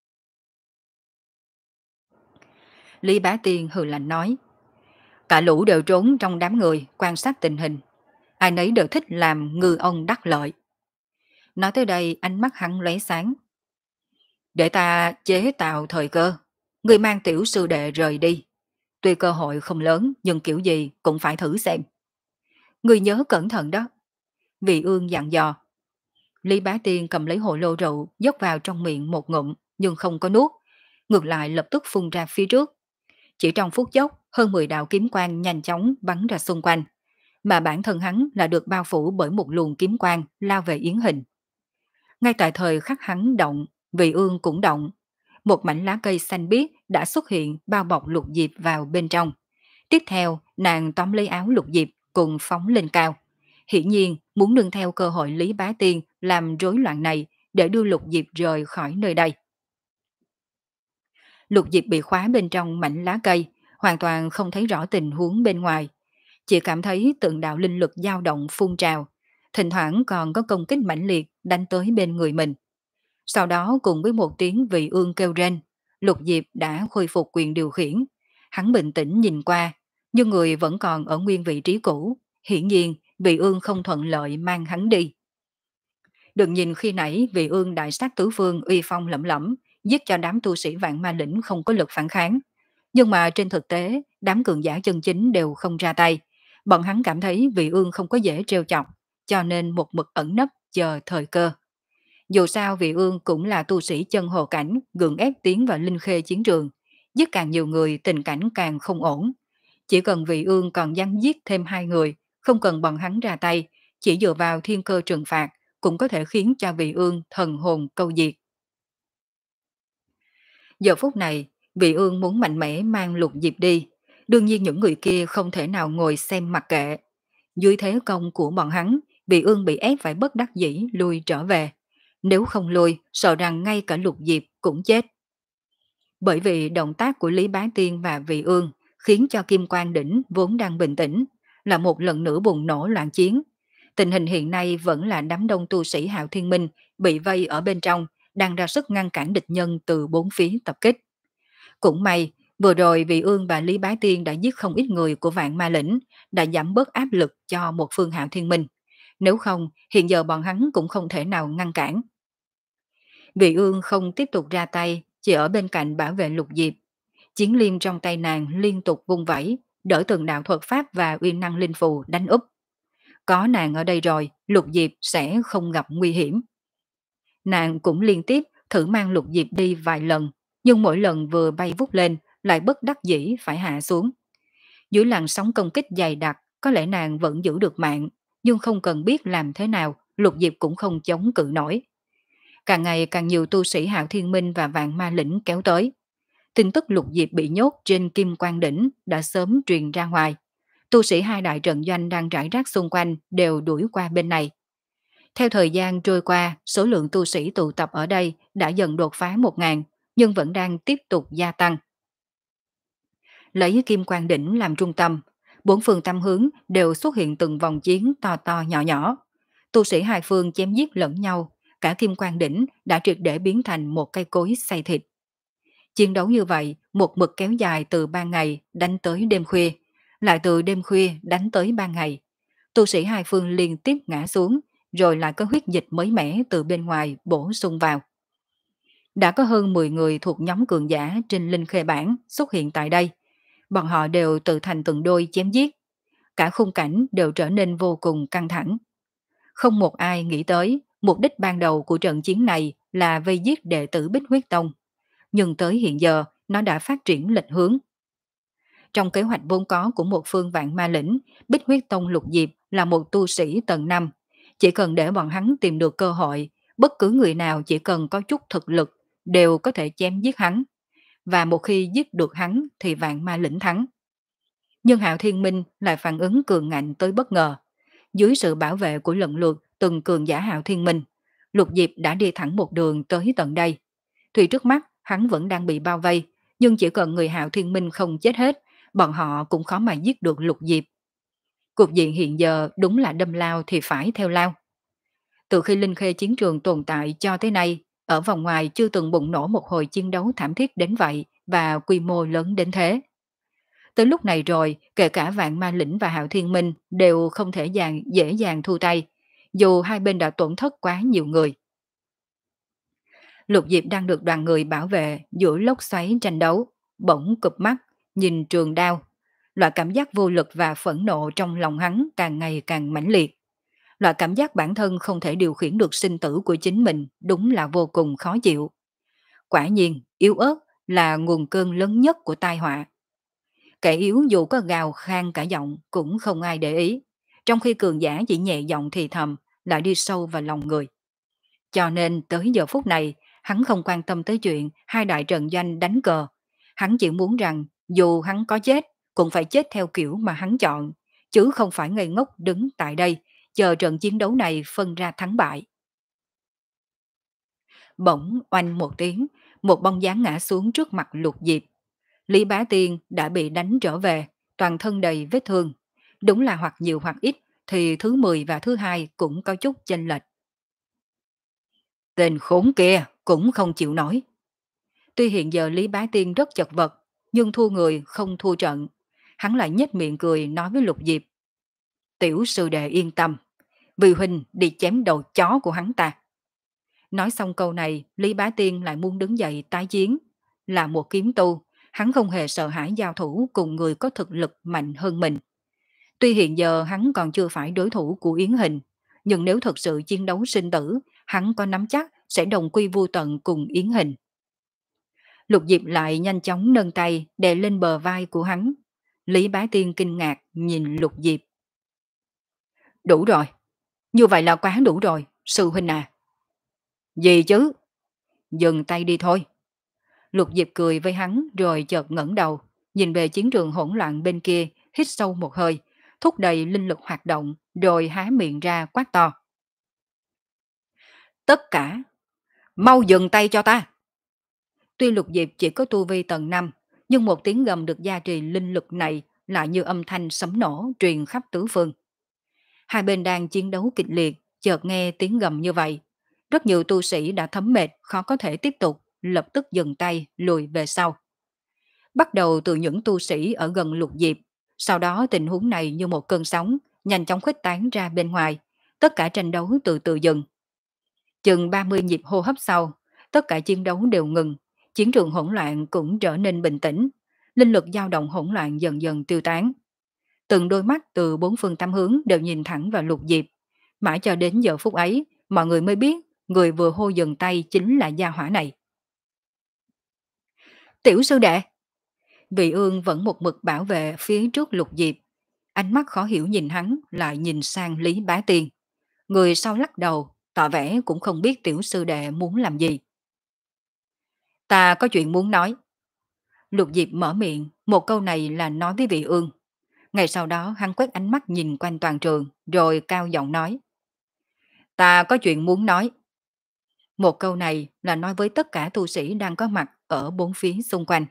Lý Bá Tiên hừ lạnh nói. Cả lũ đều trốn trong đám người quan sát tình hình. Ai nấy đều thích làm ngư ông đắc lợi. Nói tới đây ánh mắt hắn lóe sáng. Để ta chế tạo thời cơ. Người mang tiểu sư đệ rời đi. Tuy cơ hội không lớn nhưng kiểu gì cũng phải thử xem. Người nhớ cẩn thận đó. Vị Ương dặn dò. Lý Bá Tiên cầm lấy hồ lô rượu dốc vào trong miệng một ngụm nhưng không có nuốt. Ngược lại lập tức phun ra phía trước. Chỉ trong phút chốc hơn mười đạo kiếm quang nhanh chóng bắn ra xung quanh. Mà bản thân hắn là được bao phủ bởi một luồng kiếm quang lao về Yến Hình. Ngay tại thời khắc hắn động, Vị Ương cũng động. Một mảnh lá cây xanh biếc đã xuất hiện bao bọc Lục Diệp vào bên trong. Tiếp theo, nàng tóm lấy áo Lục Diệp cùng phóng lên cao. Hiển nhiên muốn nương theo cơ hội Lý Bá Tiên làm rối loạn này để đưa Lục Diệp rời khỏi nơi đây. Lục Diệp bị khóa bên trong mảnh lá cây, hoàn toàn không thấy rõ tình huống bên ngoài. Chỉ cảm thấy tượng đạo linh lực dao động phun trào, thỉnh thoảng còn có công kích mãnh liệt đánh tới bên người mình. Sau đó cùng với một tiếng Vị Ương kêu rên, Lục Diệp đã khôi phục quyền điều khiển. Hắn bình tĩnh nhìn qua, nhưng người vẫn còn ở nguyên vị trí cũ. Hiển nhiên, Vị Ương không thuận lợi mang hắn đi. Đừng nhìn khi nãy Vị Ương đại sát tứ phương uy phong lẫm lẫm, giết cho đám tu sĩ Vạn Ma Lĩnh không có lực phản kháng. Nhưng mà trên thực tế, đám cường giả chân chính đều không ra tay. Bọn hắn cảm thấy Vị Ương không có dễ trêu chọc, cho nên một mực ẩn nấp chờ thời cơ. Dù sao Vị Ương cũng là tu sĩ chân hồ cảnh, gượng ép tiến vào Linh Khê chiến trường. Giết càng nhiều người tình cảnh càng không ổn. Chỉ cần Vị Ương còn dám giết thêm hai người, không cần bọn hắn ra tay, chỉ dựa vào thiên cơ trừng phạt, cũng có thể khiến cho Vị Ương thần hồn câu diệt. Giờ phút này, Vị Ương muốn mạnh mẽ mang Lục Diệp đi. Đương nhiên những người kia không thể nào ngồi xem mặc kệ. Dưới thế công của bọn hắn, Vị Ương bị ép phải bất đắc dĩ lui trở về. Nếu không lui, sợ rằng ngay cả Lục Diệp cũng chết. Bởi vì động tác của Lý Bá Tiên và Vị Ương khiến cho Kim Quang Đỉnh vốn đang bình tĩnh, là một lần nữa bùng nổ loạn chiến. Tình hình hiện nay vẫn là đám đông tu sĩ Hạo Thiên Minh bị vây ở bên trong, đang ra sức ngăn cản địch nhân từ bốn phía tập kích. Cũng may, vừa rồi Vị Ương và Lý Bá Tiên đã giết không ít người của Vạn Ma Lĩnh, đã giảm bớt áp lực cho một phương Hạo Thiên Minh. Nếu không, hiện giờ bọn hắn cũng không thể nào ngăn cản. Vị Ương không tiếp tục ra tay, chỉ ở bên cạnh bảo vệ Lục Diệp. Chiến liêm trong tay nàng liên tục vung vẩy, đỡ từng đạo thuật pháp và uy năng linh phù đánh úp. Có nàng ở đây rồi, Lục Diệp sẽ không gặp nguy hiểm. Nàng cũng liên tiếp thử mang Lục Diệp đi vài lần, nhưng mỗi lần vừa bay vút lên lại bất đắc dĩ phải hạ xuống. Dưới làn sóng công kích dày đặc, có lẽ nàng vẫn giữ được mạng, nhưng không cần biết làm thế nào, Lục Diệp cũng không chống cự nổi. Càng ngày càng nhiều tu sĩ Hạo Thiên Minh và Vạn Ma Lĩnh kéo tới. Tin tức Lục Diệp bị nhốt trên Kim Quang Đỉnh đã sớm truyền ra ngoài. Tu sĩ hai đại trận doanh đang rải rác xung quanh đều đuổi qua bên này. Theo thời gian trôi qua, số lượng tu sĩ tụ tập ở đây đã dần đột phá một ngàn, nhưng vẫn đang tiếp tục gia tăng. Lấy Kim Quang Đỉnh làm trung tâm, bốn phương tam hướng đều xuất hiện từng vòng chiến to to nhỏ nhỏ. Tu sĩ hai phương chém giết lẫn nhau, cả Kim Quang Đỉnh đã triệt để biến thành một cây cối xay thịt. Chiến đấu như vậy, một mực kéo dài từ ban ngày đánh tới đêm khuya, lại từ đêm khuya đánh tới ban ngày. Tu sĩ hai phương liên tiếp ngã xuống, rồi lại có huyết dịch mới mẻ từ bên ngoài bổ sung vào. Đã có hơn mười người thuộc nhóm cường giả trên Linh Khê Bản xuất hiện tại đây. Bọn họ đều tự thành từng đôi chém giết. cả khung cảnh đều trở nên vô cùng căng thẳng. Không một ai nghĩ tới mục đích ban đầu của trận chiến này là vây giết đệ tử Bích Huyết Tông, nhưng tới hiện giờ nó đã phát triển lệch hướng. Trong kế hoạch vốn có của một phương vạn ma lĩnh, Bích Huyết Tông Lục Diệp là một tu sĩ tầng năm. Chỉ cần để bọn hắn tìm được cơ hội, bất cứ người nào chỉ cần có chút thực lực đều có thể chém giết hắn. Và một khi giết được hắn thì vạn ma lĩnh thắng. Nhưng Hạo Thiên Minh lại phản ứng cường ngạnh tới bất ngờ. Dưới sự bảo vệ của lần lượt từng cường giả Hạo Thiên Minh, Lục Diệp đã đi thẳng một đường tới tận đây. Tuy trước mắt hắn vẫn đang bị bao vây, nhưng chỉ cần người Hạo Thiên Minh không chết hết, bọn họ cũng khó mà giết được Lục Diệp. Cục diện hiện giờ đúng là đâm lao thì phải theo lao. Từ khi Linh Khê chiến trường tồn tại cho tới nay, ở vòng ngoài chưa từng bùng nổ một hồi chiến đấu thảm thiết đến vậy và quy mô lớn đến thế. Tới lúc này rồi, kể cả Vạn Ma Lĩnh và Hạo Thiên Minh đều không thể dàng, dễ dàng thu tay, dù hai bên đã tổn thất quá nhiều người. Lục Diệp đang được đoàn người bảo vệ giữa lốc xoáy tranh đấu, bỗng cụp mắt, nhìn trường đao. Loại cảm giác vô lực và phẫn nộ trong lòng hắn càng ngày càng mãnh liệt. Loại cảm giác bản thân không thể điều khiển được sinh tử của chính mình đúng là vô cùng khó chịu. Quả nhiên, yếu ớt là nguồn cơn lớn nhất của tai họa. Kẻ yếu dù có gào khan cả giọng cũng không ai để ý, trong khi cường giả chỉ nhẹ giọng thì thầm lại đi sâu vào lòng người. Cho nên tới giờ phút này, hắn không quan tâm tới chuyện hai đại trận doanh đánh cờ. Hắn chỉ muốn rằng dù hắn có chết, cũng phải chết theo kiểu mà hắn chọn, chứ không phải ngây ngốc đứng tại đây, chờ trận chiến đấu này phân ra thắng bại. Bỗng oanh một tiếng, một bóng dáng ngã xuống trước mặt Lục Diệp. Lý Bá Tiên đã bị đánh trở về, toàn thân đầy vết thương. Đúng là hoặc nhiều hoặc ít, thì thứ mười và thứ hai cũng có chút chênh lệch. Tên khốn kia cũng không chịu nổi. Tuy hiện giờ Lý Bá Tiên rất chật vật, nhưng thua người không thua trận. Hắn lại nhếch miệng cười nói với Lục Diệp. Tiểu sư đệ yên tâm, vì huynh đi chém đầu chó của hắn ta. Nói xong câu này, Lý Bá Tiên lại muốn đứng dậy tái chiến. Là một kiếm tu, hắn không hề sợ hãi giao thủ cùng người có thực lực mạnh hơn mình. Tuy hiện giờ hắn còn chưa phải đối thủ của Yến Hình, nhưng nếu thật sự chiến đấu sinh tử, hắn có nắm chắc sẽ đồng quy vu tận cùng Yến Hình. Lục Diệp lại nhanh chóng nâng tay đè lên bờ vai của hắn. Lý Bá Tiên kinh ngạc nhìn Lục Diệp. Đủ rồi, như vậy là quá đủ rồi, sư huynh à. Gì chứ? Dừng tay đi thôi. Lục Diệp cười với hắn rồi chợt ngẩng đầu, nhìn về chiến trường hỗn loạn bên kia, hít sâu một hơi, thúc đẩy linh lực hoạt động, rồi há miệng ra quát to. Tất cả, mau dừng tay cho ta. Tuy Lục Diệp chỉ có tu vi tầng năm, nhưng một tiếng gầm được gia trì linh lực này lại như âm thanh sấm nổ truyền khắp tứ phương. Hai bên đang chiến đấu kịch liệt, chợt nghe tiếng gầm như vậy. Rất nhiều tu sĩ đã thấm mệt, khó có thể tiếp tục, lập tức dừng tay, lùi về sau. Bắt đầu từ những tu sĩ ở gần Lục Diệp, sau đó tình huống này như một cơn sóng, nhanh chóng khuếch tán ra bên ngoài, tất cả tranh đấu từ từ dừng. Chừng ba mươi nhịp hô hấp sau, tất cả chiến đấu đều ngừng, chiến trường hỗn loạn cũng trở nên bình tĩnh, linh lực dao động hỗn loạn dần dần tiêu tán. Từng đôi mắt từ bốn phương tám hướng đều nhìn thẳng vào Lục Diệp, mãi cho đến giờ phút ấy, mọi người mới biết người vừa hô dừng tay chính là gia hỏa này. Tiểu sư đệ! Vị Ương vẫn một mực bảo vệ phía trước Lục Diệp, ánh mắt khó hiểu nhìn hắn lại nhìn sang Lý Bá Tiên. Người sau lắc đầu, tỏ vẻ cũng không biết tiểu sư đệ muốn làm gì. Ta có chuyện muốn nói. Lục Diệp mở miệng, một câu này là nói với Vị Ương. Ngày sau đó hắn quét ánh mắt nhìn quanh toàn trường, rồi cao giọng nói. Ta có chuyện muốn nói. Một câu này là nói với tất cả tu sĩ đang có mặt ở bốn phía xung quanh.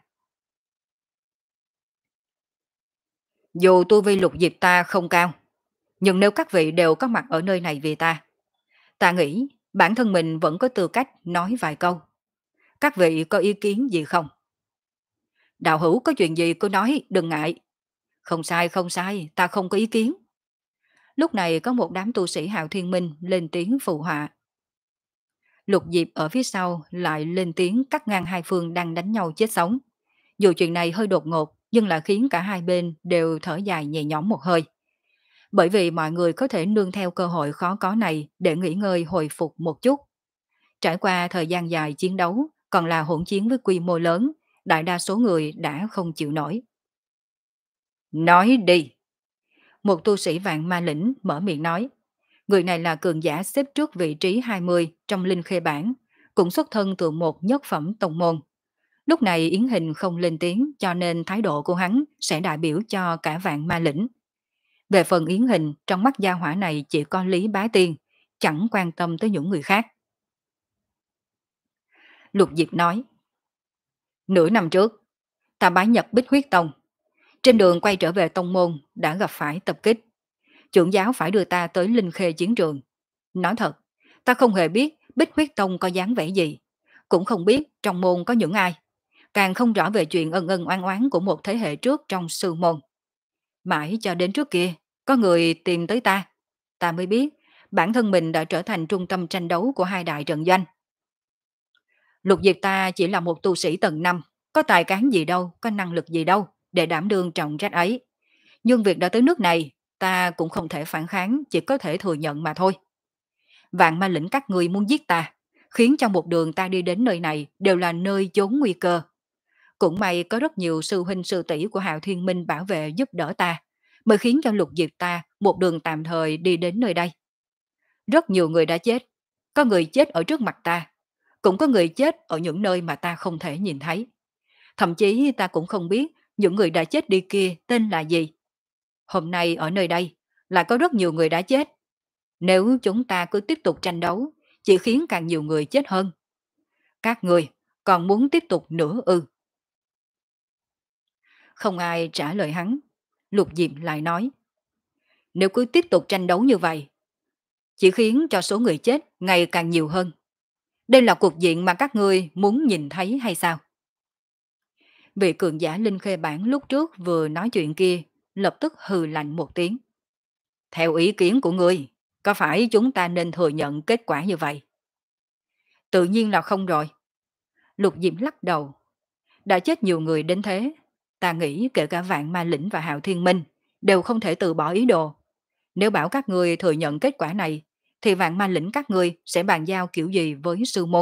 Dù tu vi Lục Diệp ta không cao, nhưng nếu các vị đều có mặt ở nơi này vì ta, ta nghĩ bản thân mình vẫn có tư cách nói vài câu. Các vị có ý kiến gì không? Đạo hữu có chuyện gì cứ nói, đừng ngại. Không sai, không sai, ta không có ý kiến. Lúc này có một đám tu sĩ Hạo Thiên Minh lên tiếng phụ họa. Lục Diệp ở phía sau lại lên tiếng cắt ngang hai phương đang đánh nhau chết sống. Dù chuyện này hơi đột ngột, nhưng là khiến cả hai bên đều thở dài nhẹ nhõm một hơi. bởi vì mọi người có thể nương theo cơ hội khó có này để nghỉ ngơi hồi phục một chút. Trải qua thời gian dài chiến đấu, còn là hỗn chiến với quy mô lớn, đại đa số người đã không chịu nổi. Nói đi! Một tu sĩ vạn ma lĩnh mở miệng nói. Người này là cường giả xếp trước vị trí hai mươi trong linh khê bảng, cũng xuất thân từ một nhất phẩm tông môn. Lúc này Yến Hình không lên tiếng cho nên thái độ của hắn sẽ đại biểu cho cả vạn ma lĩnh. Về phần Yến Hình, trong mắt gia hỏa này chỉ có Lý Bá Tiên, chẳng quan tâm tới những người khác. Lục Diệp nói, nửa năm trước, ta bái nhập Bích Huyết Tông. Trên đường quay trở về tông môn đã gặp phải tập kích. Trưởng giáo phải đưa ta tới Linh Khê chiến trường. Nói thật, ta không hề biết Bích Huyết Tông có dáng vẻ gì, cũng không biết trong môn có những ai, càng không rõ về chuyện ân ân oán oán của một thế hệ trước trong sư môn. Mãi cho đến trước kia, có người tìm tới ta, ta mới biết bản thân mình đã trở thành trung tâm tranh đấu của hai đại trận doanh. Lục Diệp ta chỉ là một tu sĩ tầng năm, có tài cán gì đâu, có năng lực gì đâu để đảm đương trọng trách ấy. Nhưng việc đã tới nước này, ta cũng không thể phản kháng, chỉ có thể thừa nhận mà thôi. Vạn ma lĩnh các người muốn giết ta, khiến cho một đường ta đi đến nơi này đều là nơi chốn nguy cơ. Cũng may có rất nhiều sư huynh sư tỷ của Hạo Thiên Minh bảo vệ giúp đỡ ta, mới khiến cho Lục Diệp ta một đường tạm thời đi đến nơi đây. Rất nhiều người đã chết, có người chết ở trước mặt ta, cũng có người chết ở những nơi mà ta không thể nhìn thấy. Thậm chí ta cũng không biết những người đã chết đi kia tên là gì. Hôm nay ở nơi đây lại có rất nhiều người đã chết. Nếu chúng ta cứ tiếp tục tranh đấu, chỉ khiến càng nhiều người chết hơn. Các người còn muốn tiếp tục nữa ư? Không ai trả lời hắn. Lục Diệp lại nói, nếu cứ tiếp tục tranh đấu như vậy, chỉ khiến cho số người chết ngày càng nhiều hơn. Đây là cục diện mà các ngươi muốn nhìn thấy hay sao? Vị cường giả Linh Khê Bản lúc trước vừa nói chuyện kia, lập tức hừ lạnh một tiếng. Theo ý kiến của ngươi, có phải chúng ta nên thừa nhận kết quả như vậy? Tự nhiên là không rồi. Lục Diệm lắc đầu. Đã chết nhiều người đến thế, ta nghĩ kể cả Vạn Ma Lĩnh và Hạo Thiên Minh đều không thể từ bỏ ý đồ. Nếu bảo các ngươi thừa nhận kết quả này, thì Vạn Ma Lĩnh các ngươi sẽ bàn giao kiểu gì với sư môn?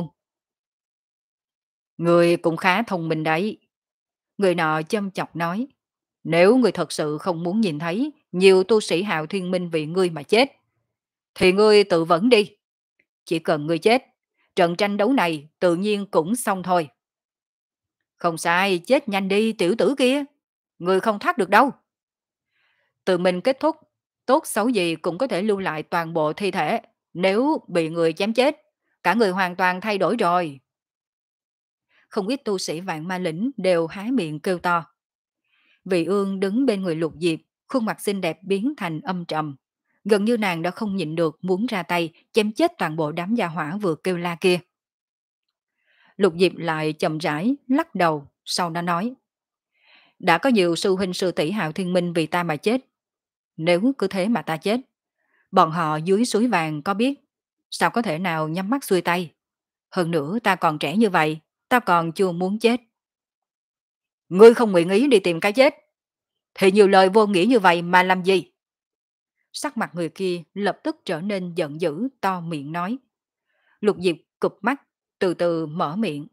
Ngươi cũng khá thông minh đấy. Người nọ châm chọc nói. Nếu ngươi thật sự không muốn nhìn thấy nhiều tu sĩ Hạo Thiên Minh vì ngươi mà chết, thì ngươi tự vẫn đi. Chỉ cần ngươi chết, trận tranh đấu này tự nhiên cũng xong thôi. Không sai, chết nhanh đi tiểu tử kia. Ngươi không thoát được đâu. Tự mình kết thúc, tốt xấu gì cũng có thể lưu lại toàn bộ thi thể. Nếu bị người chém chết, cả người hoàn toàn thay đổi rồi. Không ít tu sĩ Vạn Ma Lĩnh đều há miệng kêu to. Vị Ương đứng bên người Lục Diệp, khuôn mặt xinh đẹp biến thành âm trầm. Gần như nàng đã không nhịn được muốn ra tay chém chết toàn bộ đám gia hỏa vừa kêu la kia. Lục Diệp lại chậm rãi lắc đầu, sau đó nói. Đã có nhiều sư huynh sư tỷ Hạo Thiên Minh vì ta mà chết. Nếu cứ thế mà ta chết, bọn họ dưới suối vàng có biết, sao có thể nào nhắm mắt xuôi tay. Hơn nữa ta còn trẻ như vậy, ta còn chưa muốn chết. Ngươi không nguyện ý đi tìm cái chết, thì nhiều lời vô nghĩa như vậy mà làm gì? Sắc mặt người kia lập tức trở nên giận dữ, to miệng nói. Lục Diệp cụp mắt, từ từ mở miệng.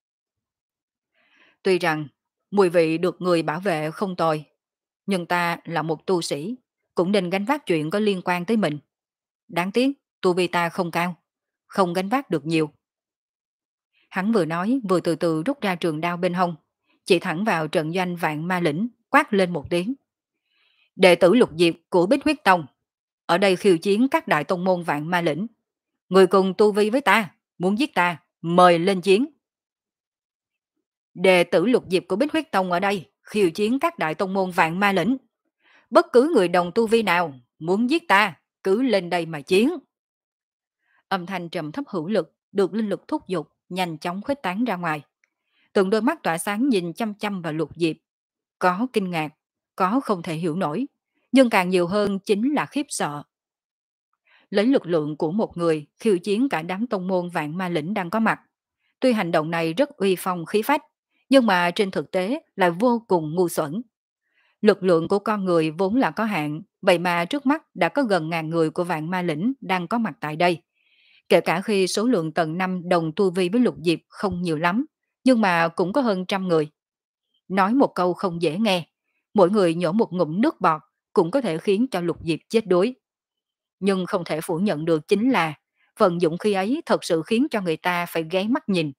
Tuy rằng mùi vị được người bảo vệ không tồi, nhưng ta là một tu sĩ, cũng nên gánh vác chuyện có liên quan tới mình. Đáng tiếc, tu vi ta không cao, không gánh vác được nhiều. Hắn vừa nói vừa từ từ rút ra trường đao bên hông, chỉ thẳng vào trận doanh Vạn Ma Lĩnh, quát lên một tiếng. Đệ tử Lục Diệp của Bích Huyết Tông, ở đây khiêu chiến các đại tông môn Vạn Ma Lĩnh. Người cùng tu vi với ta, muốn giết ta, mời lên chiến. Đệ tử Lục Diệp của Bích Huyết Tông ở đây, khiêu chiến các đại tông môn Vạn Ma Lĩnh. Bất cứ người đồng tu vi nào, muốn giết ta, cứ lên đây mà chiến. Âm thanh trầm thấp hữu lực, được linh lực thúc giục, nhanh chóng khuếch tán ra ngoài. Từng đôi mắt tỏa sáng nhìn chăm chăm vào Lục Diệp. Có kinh ngạc, có không thể hiểu nổi, nhưng càng nhiều hơn chính là khiếp sợ. Lấy lực lượng của một người khiêu chiến cả đám tông môn Vạn Ma Lĩnh đang có mặt. Tuy hành động này rất uy phong khí phách, nhưng mà trên thực tế lại vô cùng ngu xuẩn. Lực lượng của con người vốn là có hạn, vậy mà trước mắt đã có gần ngàn người của vạn ma lĩnh đang có mặt tại đây. Kể cả khi số lượng tầng năm đồng tu vi với lục diệp không nhiều lắm, nhưng mà cũng có hơn trăm người. Nói một câu không dễ nghe, mỗi người nhổ một ngụm nước bọt cũng có thể khiến cho lục diệp chết đuối. Nhưng không thể phủ nhận được chính là phần dũng khí ấy thật sự khiến cho người ta phải ghé mắt nhìn.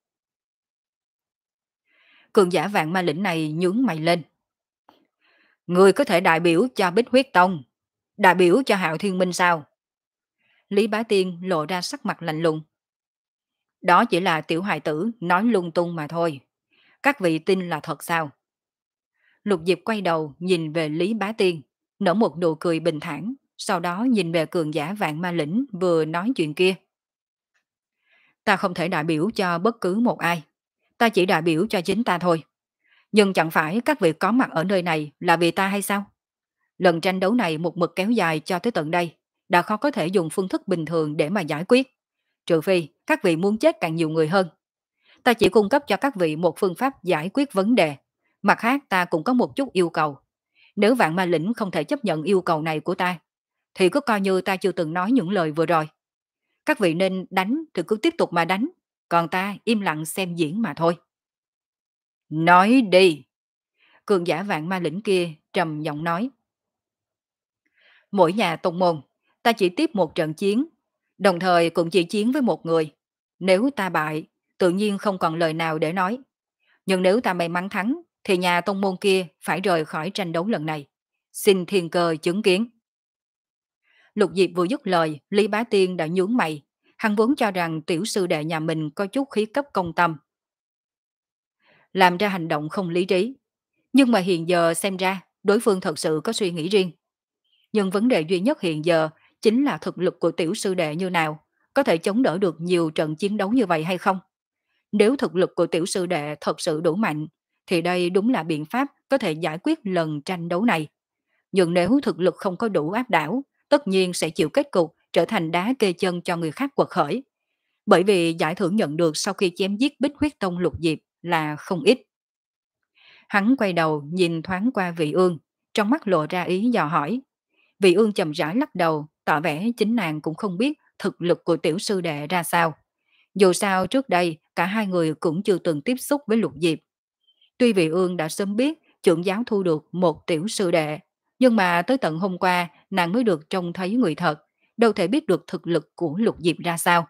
Cường giả vạn ma lĩnh này nhướng mày lên. Người có thể đại biểu cho Bích Huyết Tông, đại biểu cho Hạo Thiên Minh sao? Lý Bá Tiên lộ ra sắc mặt lạnh lùng. Đó chỉ là tiểu hài tử nói lung tung mà thôi. Các vị tin là thật sao? Lục Diệp quay đầu nhìn về Lý Bá Tiên, nở một nụ cười bình thản, sau đó nhìn về cường giả vạn ma lĩnh vừa nói chuyện kia. Ta không thể đại biểu cho bất cứ một ai, ta chỉ đại biểu cho chính ta thôi. Nhưng chẳng phải các vị có mặt ở nơi này là vì ta hay sao? Lần tranh đấu này một mực kéo dài cho tới tận đây, đã khó có thể dùng phương thức bình thường để mà giải quyết. Trừ phi các vị muốn chết càng nhiều người hơn. Ta chỉ cung cấp cho các vị một phương pháp giải quyết vấn đề. Mặt khác ta cũng có một chút yêu cầu. Nếu vạn ma lĩnh không thể chấp nhận yêu cầu này của ta, thì cứ coi như ta chưa từng nói những lời vừa rồi. Các vị nên đánh thì cứ tiếp tục mà đánh, còn ta im lặng xem diễn mà thôi. Nói đi! Cường giả vạn ma lĩnh kia trầm giọng nói. Mỗi nhà tông môn, ta chỉ tiếp một trận chiến, đồng thời cũng chỉ chiến với một người. Nếu ta bại, tự nhiên không còn lời nào để nói. Nhưng nếu ta may mắn thắng, thì nhà tông môn kia phải rời khỏi tranh đấu lần này. Xin thiên cơ chứng kiến. Lục Diệp vừa dứt lời, Lý Bá Tiên đã nhướng mày. Hắn vốn cho rằng tiểu sư đệ nhà mình có chút khí cấp công tâm. Làm ra hành động không lý trí. Nhưng mà hiện giờ xem ra, đối phương thật sự có suy nghĩ riêng. Nhưng vấn đề duy nhất hiện giờ chính là thực lực của tiểu sư đệ như nào, có thể chống đỡ được nhiều trận chiến đấu như vậy hay không. Nếu thực lực của tiểu sư đệ thật sự đủ mạnh, thì đây đúng là biện pháp có thể giải quyết lần tranh đấu này. Nhưng nếu thực lực không có đủ áp đảo, tất nhiên sẽ chịu kết cục trở thành đá kê chân cho người khác quật khởi. Bởi vì giải thưởng nhận được sau khi chém giết Bích Huyết Tông Lục Diệp là không ít. Hắn quay đầu nhìn thoáng qua Vị Ương, trong mắt lộ ra ý dò hỏi. Vị Ương chậm rãi lắc đầu, tỏ vẻ chính nàng cũng không biết thực lực của tiểu sư đệ ra sao. Dù sao trước đây cả hai người cũng chưa từng tiếp xúc với Lục Diệp. Tuy Vị Ương đã sớm biết trưởng giáo thu được một tiểu sư đệ, nhưng mà tới tận hôm qua nàng mới được trông thấy người thật, đâu thể biết được thực lực của Lục Diệp ra sao.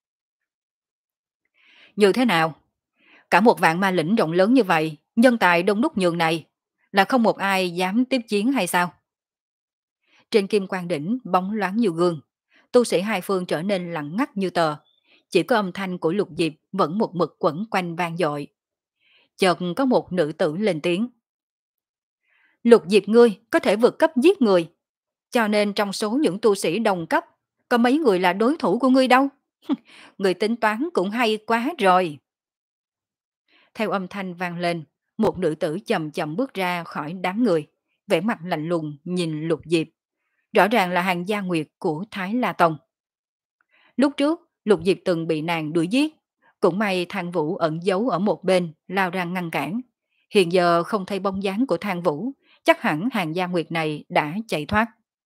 Như thế nào? Cả một vạn ma lĩnh rộng lớn như vậy, nhân tài đông đúc nhường này, là không một ai dám tiếp chiến hay sao? Trên kim quan đỉnh bóng loáng như gương, tu sĩ hai phương trở nên lặng ngắt như tờ, chỉ có âm thanh của Lục Diệp vẫn một mực quẩn quanh vang dội. Chợt có một nữ tử lên tiếng. Lục Diệp ngươi có thể vượt cấp giết người, cho nên trong số những tu sĩ đồng cấp, có mấy người là đối thủ của ngươi đâu. Người tính toán cũng hay quá rồi. Theo âm thanh vang lên, một nữ tử chậm chậm bước ra khỏi đám người, vẻ mặt lạnh lùng nhìn Lục Diệp. Rõ ràng là hàng gia nguyệt của Thái La Tông. Lúc trước, Lục Diệp từng bị nàng đuổi giết. Cũng may Thang Vũ ẩn giấu ở một bên, lao ra ngăn cản. Hiện giờ không thấy bóng dáng của Thang Vũ, chắc hẳn hàng gia nguyệt này đã chạy thoát.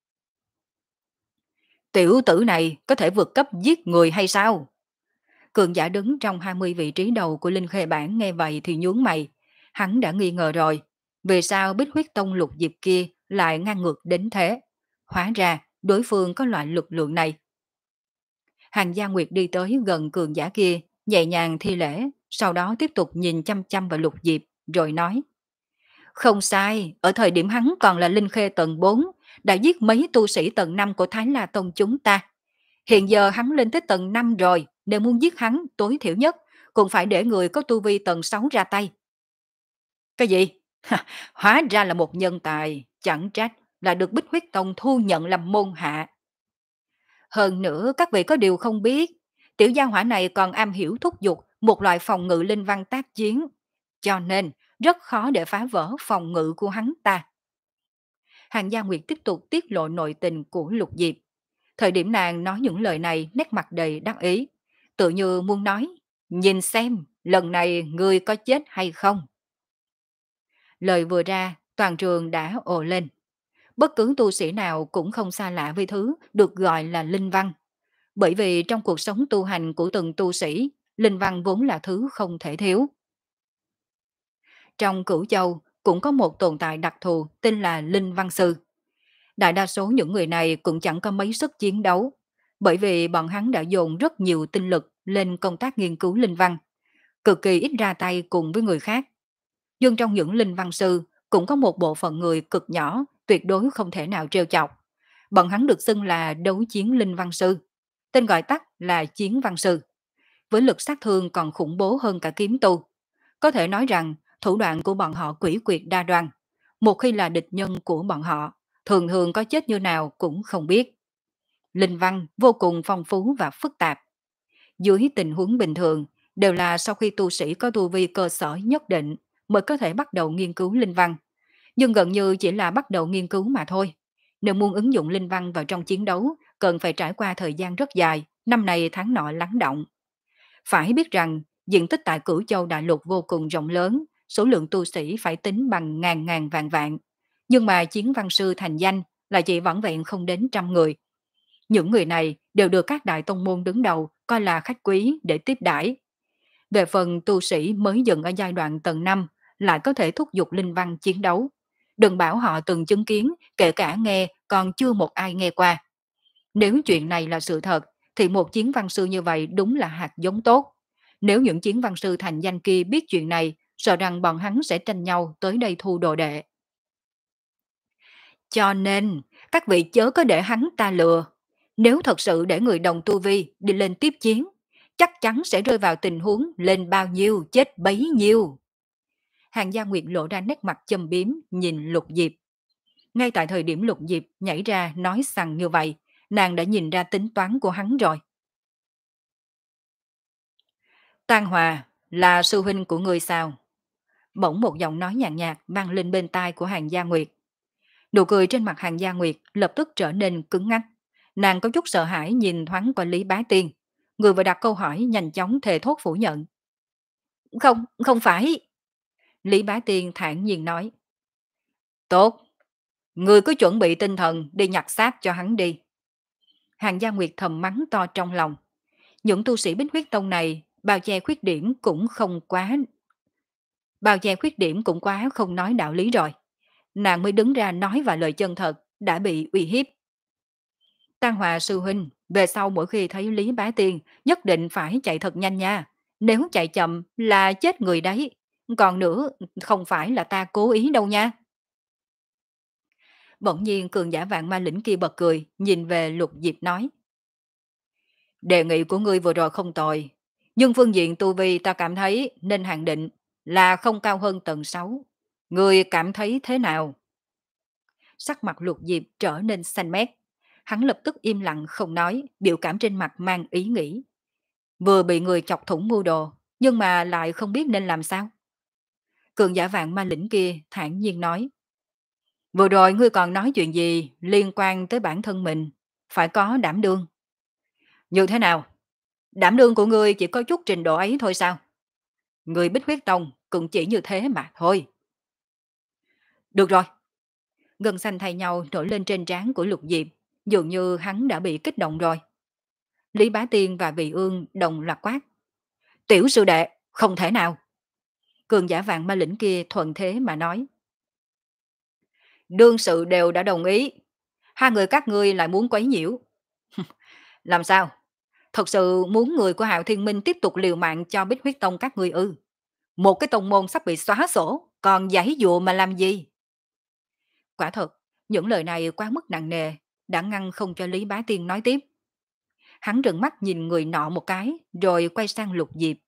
Tiểu tử này có thể vượt cấp giết người hay sao? Cường giả đứng trong hai mươi vị trí đầu của Linh Khê Bản nghe vậy thì nhướng mày. Hắn đã nghi ngờ rồi. Vì sao Bích Huyết Tông Lục Diệp kia lại ngang ngược đến thế? Hóa ra đối phương có loại lực lượng này. Hàng Gia Nguyệt đi tới gần cường giả kia, nhẹ nhàng thi lễ, sau đó tiếp tục nhìn chăm chăm vào Lục Diệp, rồi nói. Không sai, ở thời điểm hắn còn là Linh Khê tầng bốn, đã giết mấy tu sĩ tầng năm của Thái La Tông chúng ta. Hiện giờ hắn lên tới tầng năm rồi, nếu muốn giết hắn tối thiểu nhất, cũng phải để người có tu vi tầng sáu ra tay. Cái gì? Hóa ra là một nhân tài, chẳng trách là được Bích Huyết Tông thu nhận làm môn hạ. Hơn nữa các vị có điều không biết, tiểu gia hỏa này còn am hiểu thúc giục một loại phòng ngự linh văn tác chiến, cho nên rất khó để phá vỡ phòng ngự của hắn ta. Hàng Gia Nguyệt tiếp tục tiết lộ nội tình của Lục Diệp. Thời điểm nàng nói những lời này nét mặt đầy đắc ý, tự như muốn nói, nhìn xem lần này ngươi có chết hay không. Lời vừa ra, Toàn trường đã ồ lên. Bất cứ tu sĩ nào cũng không xa lạ với thứ được gọi là linh văn. Bởi vì trong cuộc sống tu hành của từng tu sĩ, linh văn vốn là thứ không thể thiếu. Trong Cửu Châu cũng có một tồn tại đặc thù tên là linh văn sư. Đại đa số những người này cũng chẳng có mấy sức chiến đấu, bởi vì bọn hắn đã dồn rất nhiều tinh lực lên công tác nghiên cứu linh văn, cực kỳ ít ra tay cùng với người khác. Nhưng trong những linh văn sư cũng có một bộ phận người cực nhỏ, tuyệt đối không thể nào trêu chọc. Bọn hắn được xưng là đấu chiến linh văn sư, tên gọi tắt là chiến văn sư, với lực sát thương còn khủng bố hơn cả kiếm tu. Có thể nói rằng thủ đoạn của bọn họ quỷ quyệt đa đoan. Một khi là địch nhân của bọn họ, thường thường có chết như nào cũng không biết. Linh văn vô cùng phong phú và phức tạp. Dưới tình huống bình thường, đều là sau khi tu sĩ có tu vi cơ sở nhất định mới có thể bắt đầu nghiên cứu linh văn. Nhưng gần như chỉ là bắt đầu nghiên cứu mà thôi. Nếu muốn ứng dụng linh văn vào trong chiến đấu, cần phải trải qua thời gian rất dài, năm này tháng nọ lắng động. Phải biết rằng, diện tích tại Cửu Châu Đại Lục vô cùng rộng lớn, số lượng tu sĩ phải tính bằng ngàn ngàn vạn vạn. Nhưng mà chiến văn sư thành danh là chỉ vỏn vẹn không đến trăm người. Những người này đều được các đại tông môn đứng đầu coi là khách quý để tiếp đãi. Về phần tu sĩ mới dừng ở giai đoạn tầng năm lại có thể thúc giục linh văn chiến đấu. Đừng bảo họ từng chứng kiến, kể cả nghe còn chưa một ai nghe qua. Nếu chuyện này là sự thật, thì một chiến văn sư như vậy đúng là hạt giống tốt. Nếu những chiến văn sư thành danh kia biết chuyện này, sợ rằng bọn hắn sẽ tranh nhau tới đây thu đồ đệ. Cho nên, các vị chớ có để hắn ta lừa. Nếu thật sự để người đồng tu vi đi lên tiếp chiến, chắc chắn sẽ rơi vào tình huống lên bao nhiêu chết bấy nhiêu. Hàng Gia Nguyệt lộ ra nét mặt châm biếm nhìn Lục Diệp. Ngay tại thời điểm Lục Diệp nhảy ra nói sằng như vậy, nàng đã nhìn ra tính toán của hắn rồi. Tang Hòa, là sư huynh của ngươi sao? Bỗng một giọng nói nhàn nhạt vang lên bên tai của Hàng Gia Nguyệt. Nụ cười trên mặt Hàng Gia Nguyệt lập tức trở nên cứng ngắc. Nàng có chút sợ hãi nhìn thoáng qua Lý Bá Tiên. Người vừa đặt câu hỏi nhanh chóng thề thốt phủ nhận. Không, không phải. Lý Bá Tiên thản nhiên nói. Tốt, người cứ chuẩn bị tinh thần đi nhặt xác cho hắn đi. Hàng Gia Nguyệt thầm mắng to trong lòng. Những tu sĩ Bích Huyết Tông này bao che khuyết điểm cũng không quá. Bao che khuyết điểm cũng quá không nói đạo lý rồi. Nàng mới đứng ra nói vài lời chân thật, đã bị uy hiếp. Tang Hòa sư huynh, về sau mỗi khi thấy Lý Bá Tiên, nhất định phải chạy thật nhanh nha. Nếu chạy chậm là chết người đấy. Còn nữa, không phải là ta cố ý đâu nha. Bỗng nhiên cường giả vạn ma lĩnh kia bật cười, nhìn về Lục Diệp nói. Đề nghị của ngươi vừa rồi không tồi, nhưng phương diện tu vi ta cảm thấy nên hạn định là không cao hơn tầng sáu. Ngươi cảm thấy thế nào? Sắc mặt Lục Diệp trở nên xanh mét. Hắn lập tức im lặng không nói, biểu cảm trên mặt mang ý nghĩ. Vừa bị người chọc thủng mưu đồ, nhưng mà lại không biết nên làm sao. Cường giả vạn ma lĩnh kia thản nhiên nói. Vừa rồi ngươi còn nói chuyện gì liên quan tới bản thân mình, phải có đảm đương. Như thế nào? Đảm đương của ngươi chỉ có chút trình độ ấy thôi sao? Người Bích Huyết Tông cũng chỉ như thế mà thôi. Được rồi. Gân xanh thay nhau nổi lên trên trán của Lục Diệp, dường như hắn đã bị kích động rồi. Lý Bá Tiên và Vị Ương đồng loạt quát. Tiểu sư đệ, không thể nào. Cường giả vạn ma lĩnh kia thuận thế mà nói. Đương sự đều đã đồng ý. Hai người các ngươi lại muốn quấy nhiễu. Làm sao? Thật sự muốn người của Hạo Thiên Minh tiếp tục liều mạng cho Bích Huyết Tông các ngươi ư? Một cái tông môn sắp bị xóa sổ, còn giãy dụa mà làm gì? Quả thật, những lời này quá mức nặng nề, đã ngăn không cho Lý Bá Tiên nói tiếp. Hắn trừng mắt nhìn người nọ một cái, rồi quay sang Lục Diệp.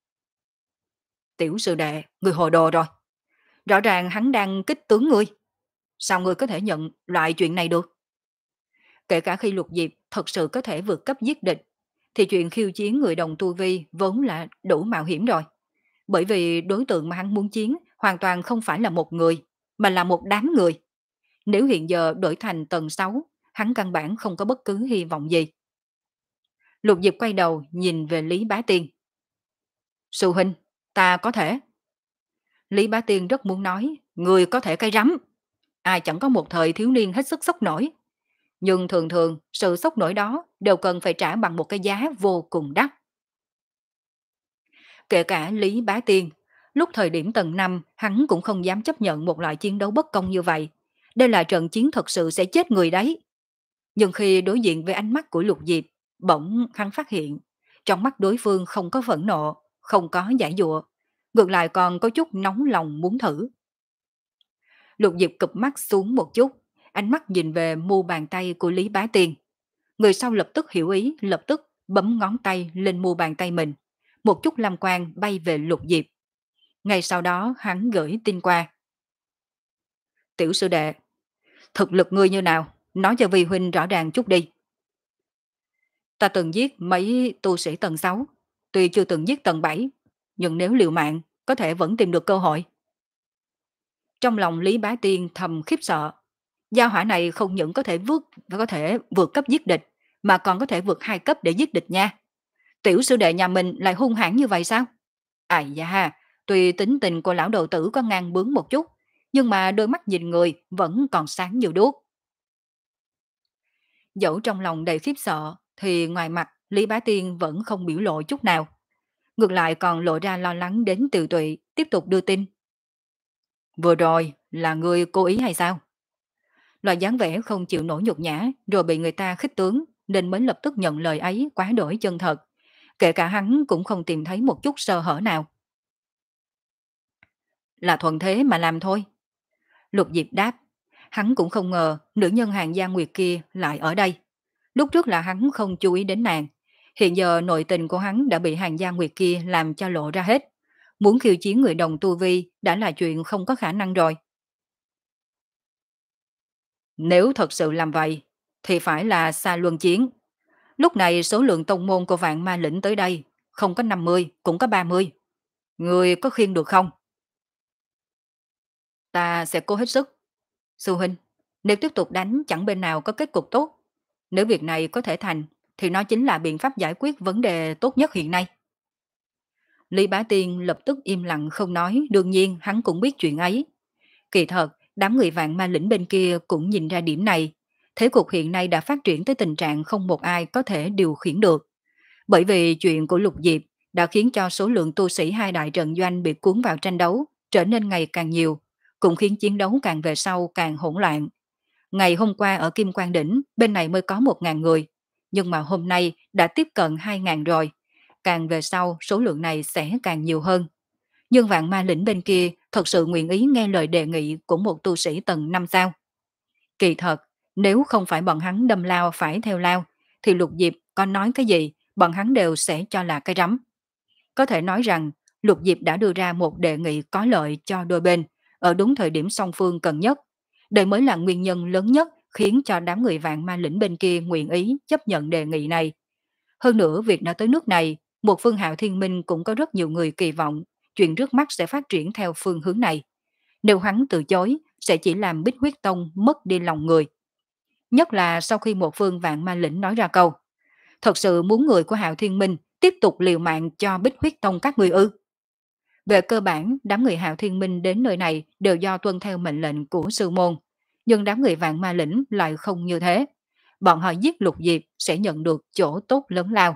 Tiểu sư đệ, người hồ đồ rồi. Rõ ràng hắn đang kích tướng ngươi. Sao ngươi có thể nhận loại chuyện này được? Kể cả khi Lục Diệp thật sự có thể vượt cấp giết địch, thì chuyện khiêu chiến người đồng tu vi vốn là đủ mạo hiểm rồi. Bởi vì đối tượng mà hắn muốn chiến hoàn toàn không phải là một người, mà là một đám người. Nếu hiện giờ đổi thành tầng sáu, hắn căn bản không có bất cứ hy vọng gì. Lục Diệp quay đầu nhìn về Lý Bá Tiên. Sư huynh, ta có thể. Lý Bá Tiên rất muốn nói, người có thể cái rắm. Ai chẳng có một thời thiếu niên hết sức sốc nổi. Nhưng thường thường, sự sốc nổi đó đều cần phải trả bằng một cái giá vô cùng đắt. Kể cả Lý Bá Tiên, lúc thời điểm tầng năm, hắn cũng không dám chấp nhận một loại chiến đấu bất công như vậy. Đây là trận chiến thật sự sẽ chết người đấy. Nhưng khi đối diện với ánh mắt của Lục Diệp, bỗng hắn phát hiện, trong mắt đối phương không có phẫn nộ, không có giải dụa, ngược lại còn có chút nóng lòng muốn thử. Lục Diệp cụp mắt xuống một chút, ánh mắt nhìn về mu bàn tay của Lý Bá Tiên. Người sau lập tức hiểu ý, lập tức bấm ngón tay lên mu bàn tay mình. Một chút lam quang bay về Lục Diệp. Ngay sau đó hắn gửi tin qua. Tiểu sư đệ, thực lực ngươi như nào? Nói cho Vi huynh rõ ràng chút đi. Ta từng giết mấy tu sĩ tầng sáu, tuy chưa từng giết tầng bảy, nhưng nếu liều mạng, có thể vẫn tìm được cơ hội. Trong lòng Lý Bá Tiên thầm khiếp sợ. Giao hỏa này không những có thể vượt có thể vượt cấp giết địch, mà còn có thể vượt hai cấp để giết địch nha. Tiểu sư đệ nhà mình lại hung hãn như vậy sao? Ai da, tuy tính tình của lão đầu tử có ngang bướng một chút, nhưng mà đôi mắt nhìn người vẫn còn sáng như đuốc. Dẫu trong lòng đầy khiếp sợ, thì ngoài mặt Lý Bá Tiên vẫn không biểu lộ chút nào. Ngược lại còn lộ ra lo lắng đến Từ Tụy, tiếp tục đưa tin. Vừa rồi, là người cố ý hay sao? Loại dáng vẻ không chịu nổi nhục nhã, rồi bị người ta khích tướng, nên mới lập tức nhận lời ấy quá đổi chân thật. Kể cả hắn cũng không tìm thấy một chút sơ hở nào. Là thuận thế mà làm thôi. Lục Diệp đáp, hắn cũng không ngờ nữ nhân hàng Gia Nguyệt kia lại ở đây. Lúc trước là hắn không chú ý đến nàng. Hiện giờ nội tình của hắn đã bị hàng Gia Nguyệt kia làm cho lộ ra hết. Muốn khiêu chiến người đồng tu vi đã là chuyện không có khả năng rồi. Nếu thật sự làm vậy, thì phải là xa luân chiến. Lúc này số lượng tông môn của vạn ma lĩnh tới đây, không có năm mươi, cũng có ba mươi. Người có khiêng được không? Ta sẽ cố hết sức. Sư huynh, nếu tiếp tục đánh chẳng bên nào có kết cục tốt. Nếu việc này có thể thành, thì nó chính là biện pháp giải quyết vấn đề tốt nhất hiện nay. Lý Bá Tiên lập tức im lặng không nói, đương nhiên hắn cũng biết chuyện ấy. Kỳ thật, đám người vạn ma lĩnh bên kia cũng nhìn ra điểm này. Thế cục hiện nay đã phát triển tới tình trạng không một ai có thể điều khiển được. Bởi vì chuyện của Lục Diệp đã khiến cho số lượng tu sĩ hai đại trận doanh bị cuốn vào tranh đấu trở nên ngày càng nhiều, cũng khiến chiến đấu càng về sau càng hỗn loạn. Ngày hôm qua ở Kim Quang Đỉnh, bên này mới có một ngàn người, nhưng mà hôm nay đã tiếp cận hai ngàn rồi. Càng về sau, số lượng này sẽ càng nhiều hơn. Nhưng vạn ma lĩnh bên kia thật sự nguyện ý nghe lời đề nghị của một tu sĩ tầng năm sao. Kỳ thật, nếu không phải bọn hắn đâm lao phải theo lao, thì Lục Diệp có nói cái gì, bọn hắn đều sẽ cho là cái rắm. Có thể nói rằng, Lục Diệp đã đưa ra một đề nghị có lợi cho đôi bên, ở đúng thời điểm song phương cần nhất. Đây mới là nguyên nhân lớn nhất khiến cho đám người vạn ma lĩnh bên kia nguyện ý chấp nhận đề nghị này. Hơn nữa, việc đã tới nước này, một phương Hạo Thiên Minh cũng có rất nhiều người kỳ vọng chuyện trước mắt sẽ phát triển theo phương hướng này. Nếu hắn từ chối, sẽ chỉ làm Bích Huyết Tông mất đi lòng người. Nhất là sau khi một phương vạn ma lĩnh nói ra câu, thật sự muốn người của Hạo Thiên Minh tiếp tục liều mạng cho Bích Huyết Tông các người ư. Về cơ bản, đám người Hạo Thiên Minh đến nơi này đều do tuân theo mệnh lệnh của sư môn, nhưng đám người vạn ma lĩnh lại không như thế. Bọn họ giết Lục Diệp sẽ nhận được chỗ tốt lớn lao.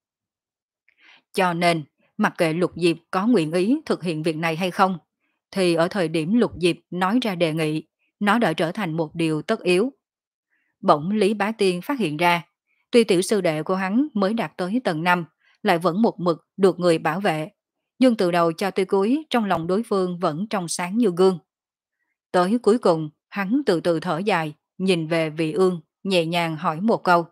Cho nên, mặc kệ Lục Diệp có nguyện ý thực hiện việc này hay không, thì ở thời điểm Lục Diệp nói ra đề nghị, nó đã trở thành một điều tất yếu. Bỗng Lý Bá Tiên phát hiện ra, tuy tiểu sư đệ của hắn mới đạt tới tầng năm, lại vẫn một mực được người bảo vệ, nhưng từ đầu cho tới cuối trong lòng đối phương vẫn trong sáng như gương. Tới cuối cùng, hắn từ từ thở dài, nhìn về vị ương, nhẹ nhàng hỏi một câu.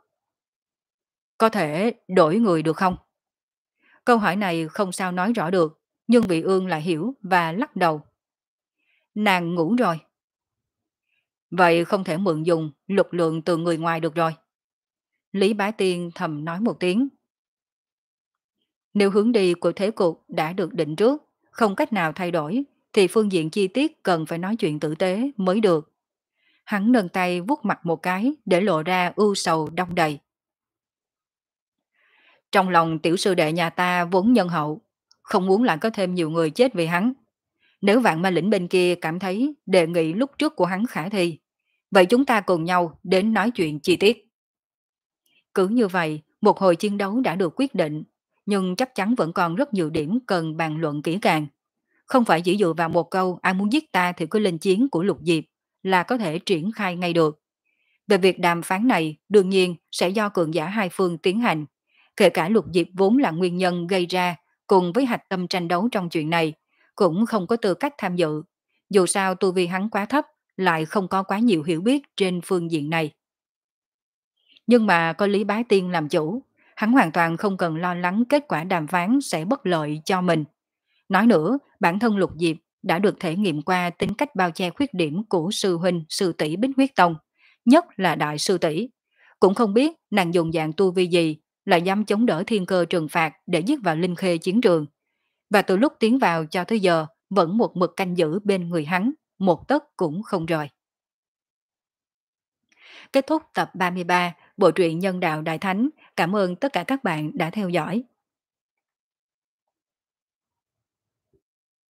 Có thể đổi người được không? Câu hỏi này không sao nói rõ được, nhưng vị ương lại hiểu và lắc đầu. Nàng ngủ rồi. Vậy không thể mượn dùng lực lượng từ người ngoài được rồi. Lý Bá Tiên thầm nói một tiếng. Nếu hướng đi của thế cục đã được định trước, không cách nào thay đổi, thì phương diện chi tiết cần phải nói chuyện tử tế mới được. Hắn nâng tay vuốt mặt một cái để lộ ra ưu sầu đong đầy. Trong lòng tiểu sư đệ nhà ta vốn nhân hậu, không muốn lại có thêm nhiều người chết vì hắn. Nếu vạn ma lĩnh bên kia cảm thấy đề nghị lúc trước của hắn khả thi, vậy chúng ta cùng nhau đến nói chuyện chi tiết. Cứ như vậy, một hồi chiến đấu đã được quyết định, nhưng chắc chắn vẫn còn rất nhiều điểm cần bàn luận kỹ càng. Không phải chỉ dựa vào một câu ai muốn giết ta thì cứ lên chiến của Lục Diệp là có thể triển khai ngay được. Về việc đàm phán này, đương nhiên sẽ do cường giả hai phương tiến hành. Kể cả Lục Diệp vốn là nguyên nhân gây ra, cùng với hạch tâm tranh đấu trong chuyện này, cũng không có tư cách tham dự. Dù sao tu vi hắn quá thấp, lại không có quá nhiều hiểu biết trên phương diện này. Nhưng mà có Lý Bá Tiên làm chủ, hắn hoàn toàn không cần lo lắng kết quả đàm phán sẽ bất lợi cho mình. Nói nữa, bản thân Lục Diệp đã được thể nghiệm qua tính cách bao che khuyết điểm của sư huynh, sư tỷ Bích Huyết Tông, nhất là đại sư tỷ. Cũng không biết nàng dùng dạng tu vi gì là dám chống đỡ thiên cơ trừng phạt để giết vào linh khê chiến trường. Và từ lúc tiến vào cho tới giờ vẫn một mực canh giữ bên người hắn, một tấc cũng không rời. Kết thúc tập ba mươi ba, bộ truyện Nhân đạo Đại Thánh. Cảm ơn tất cả các bạn đã theo dõi.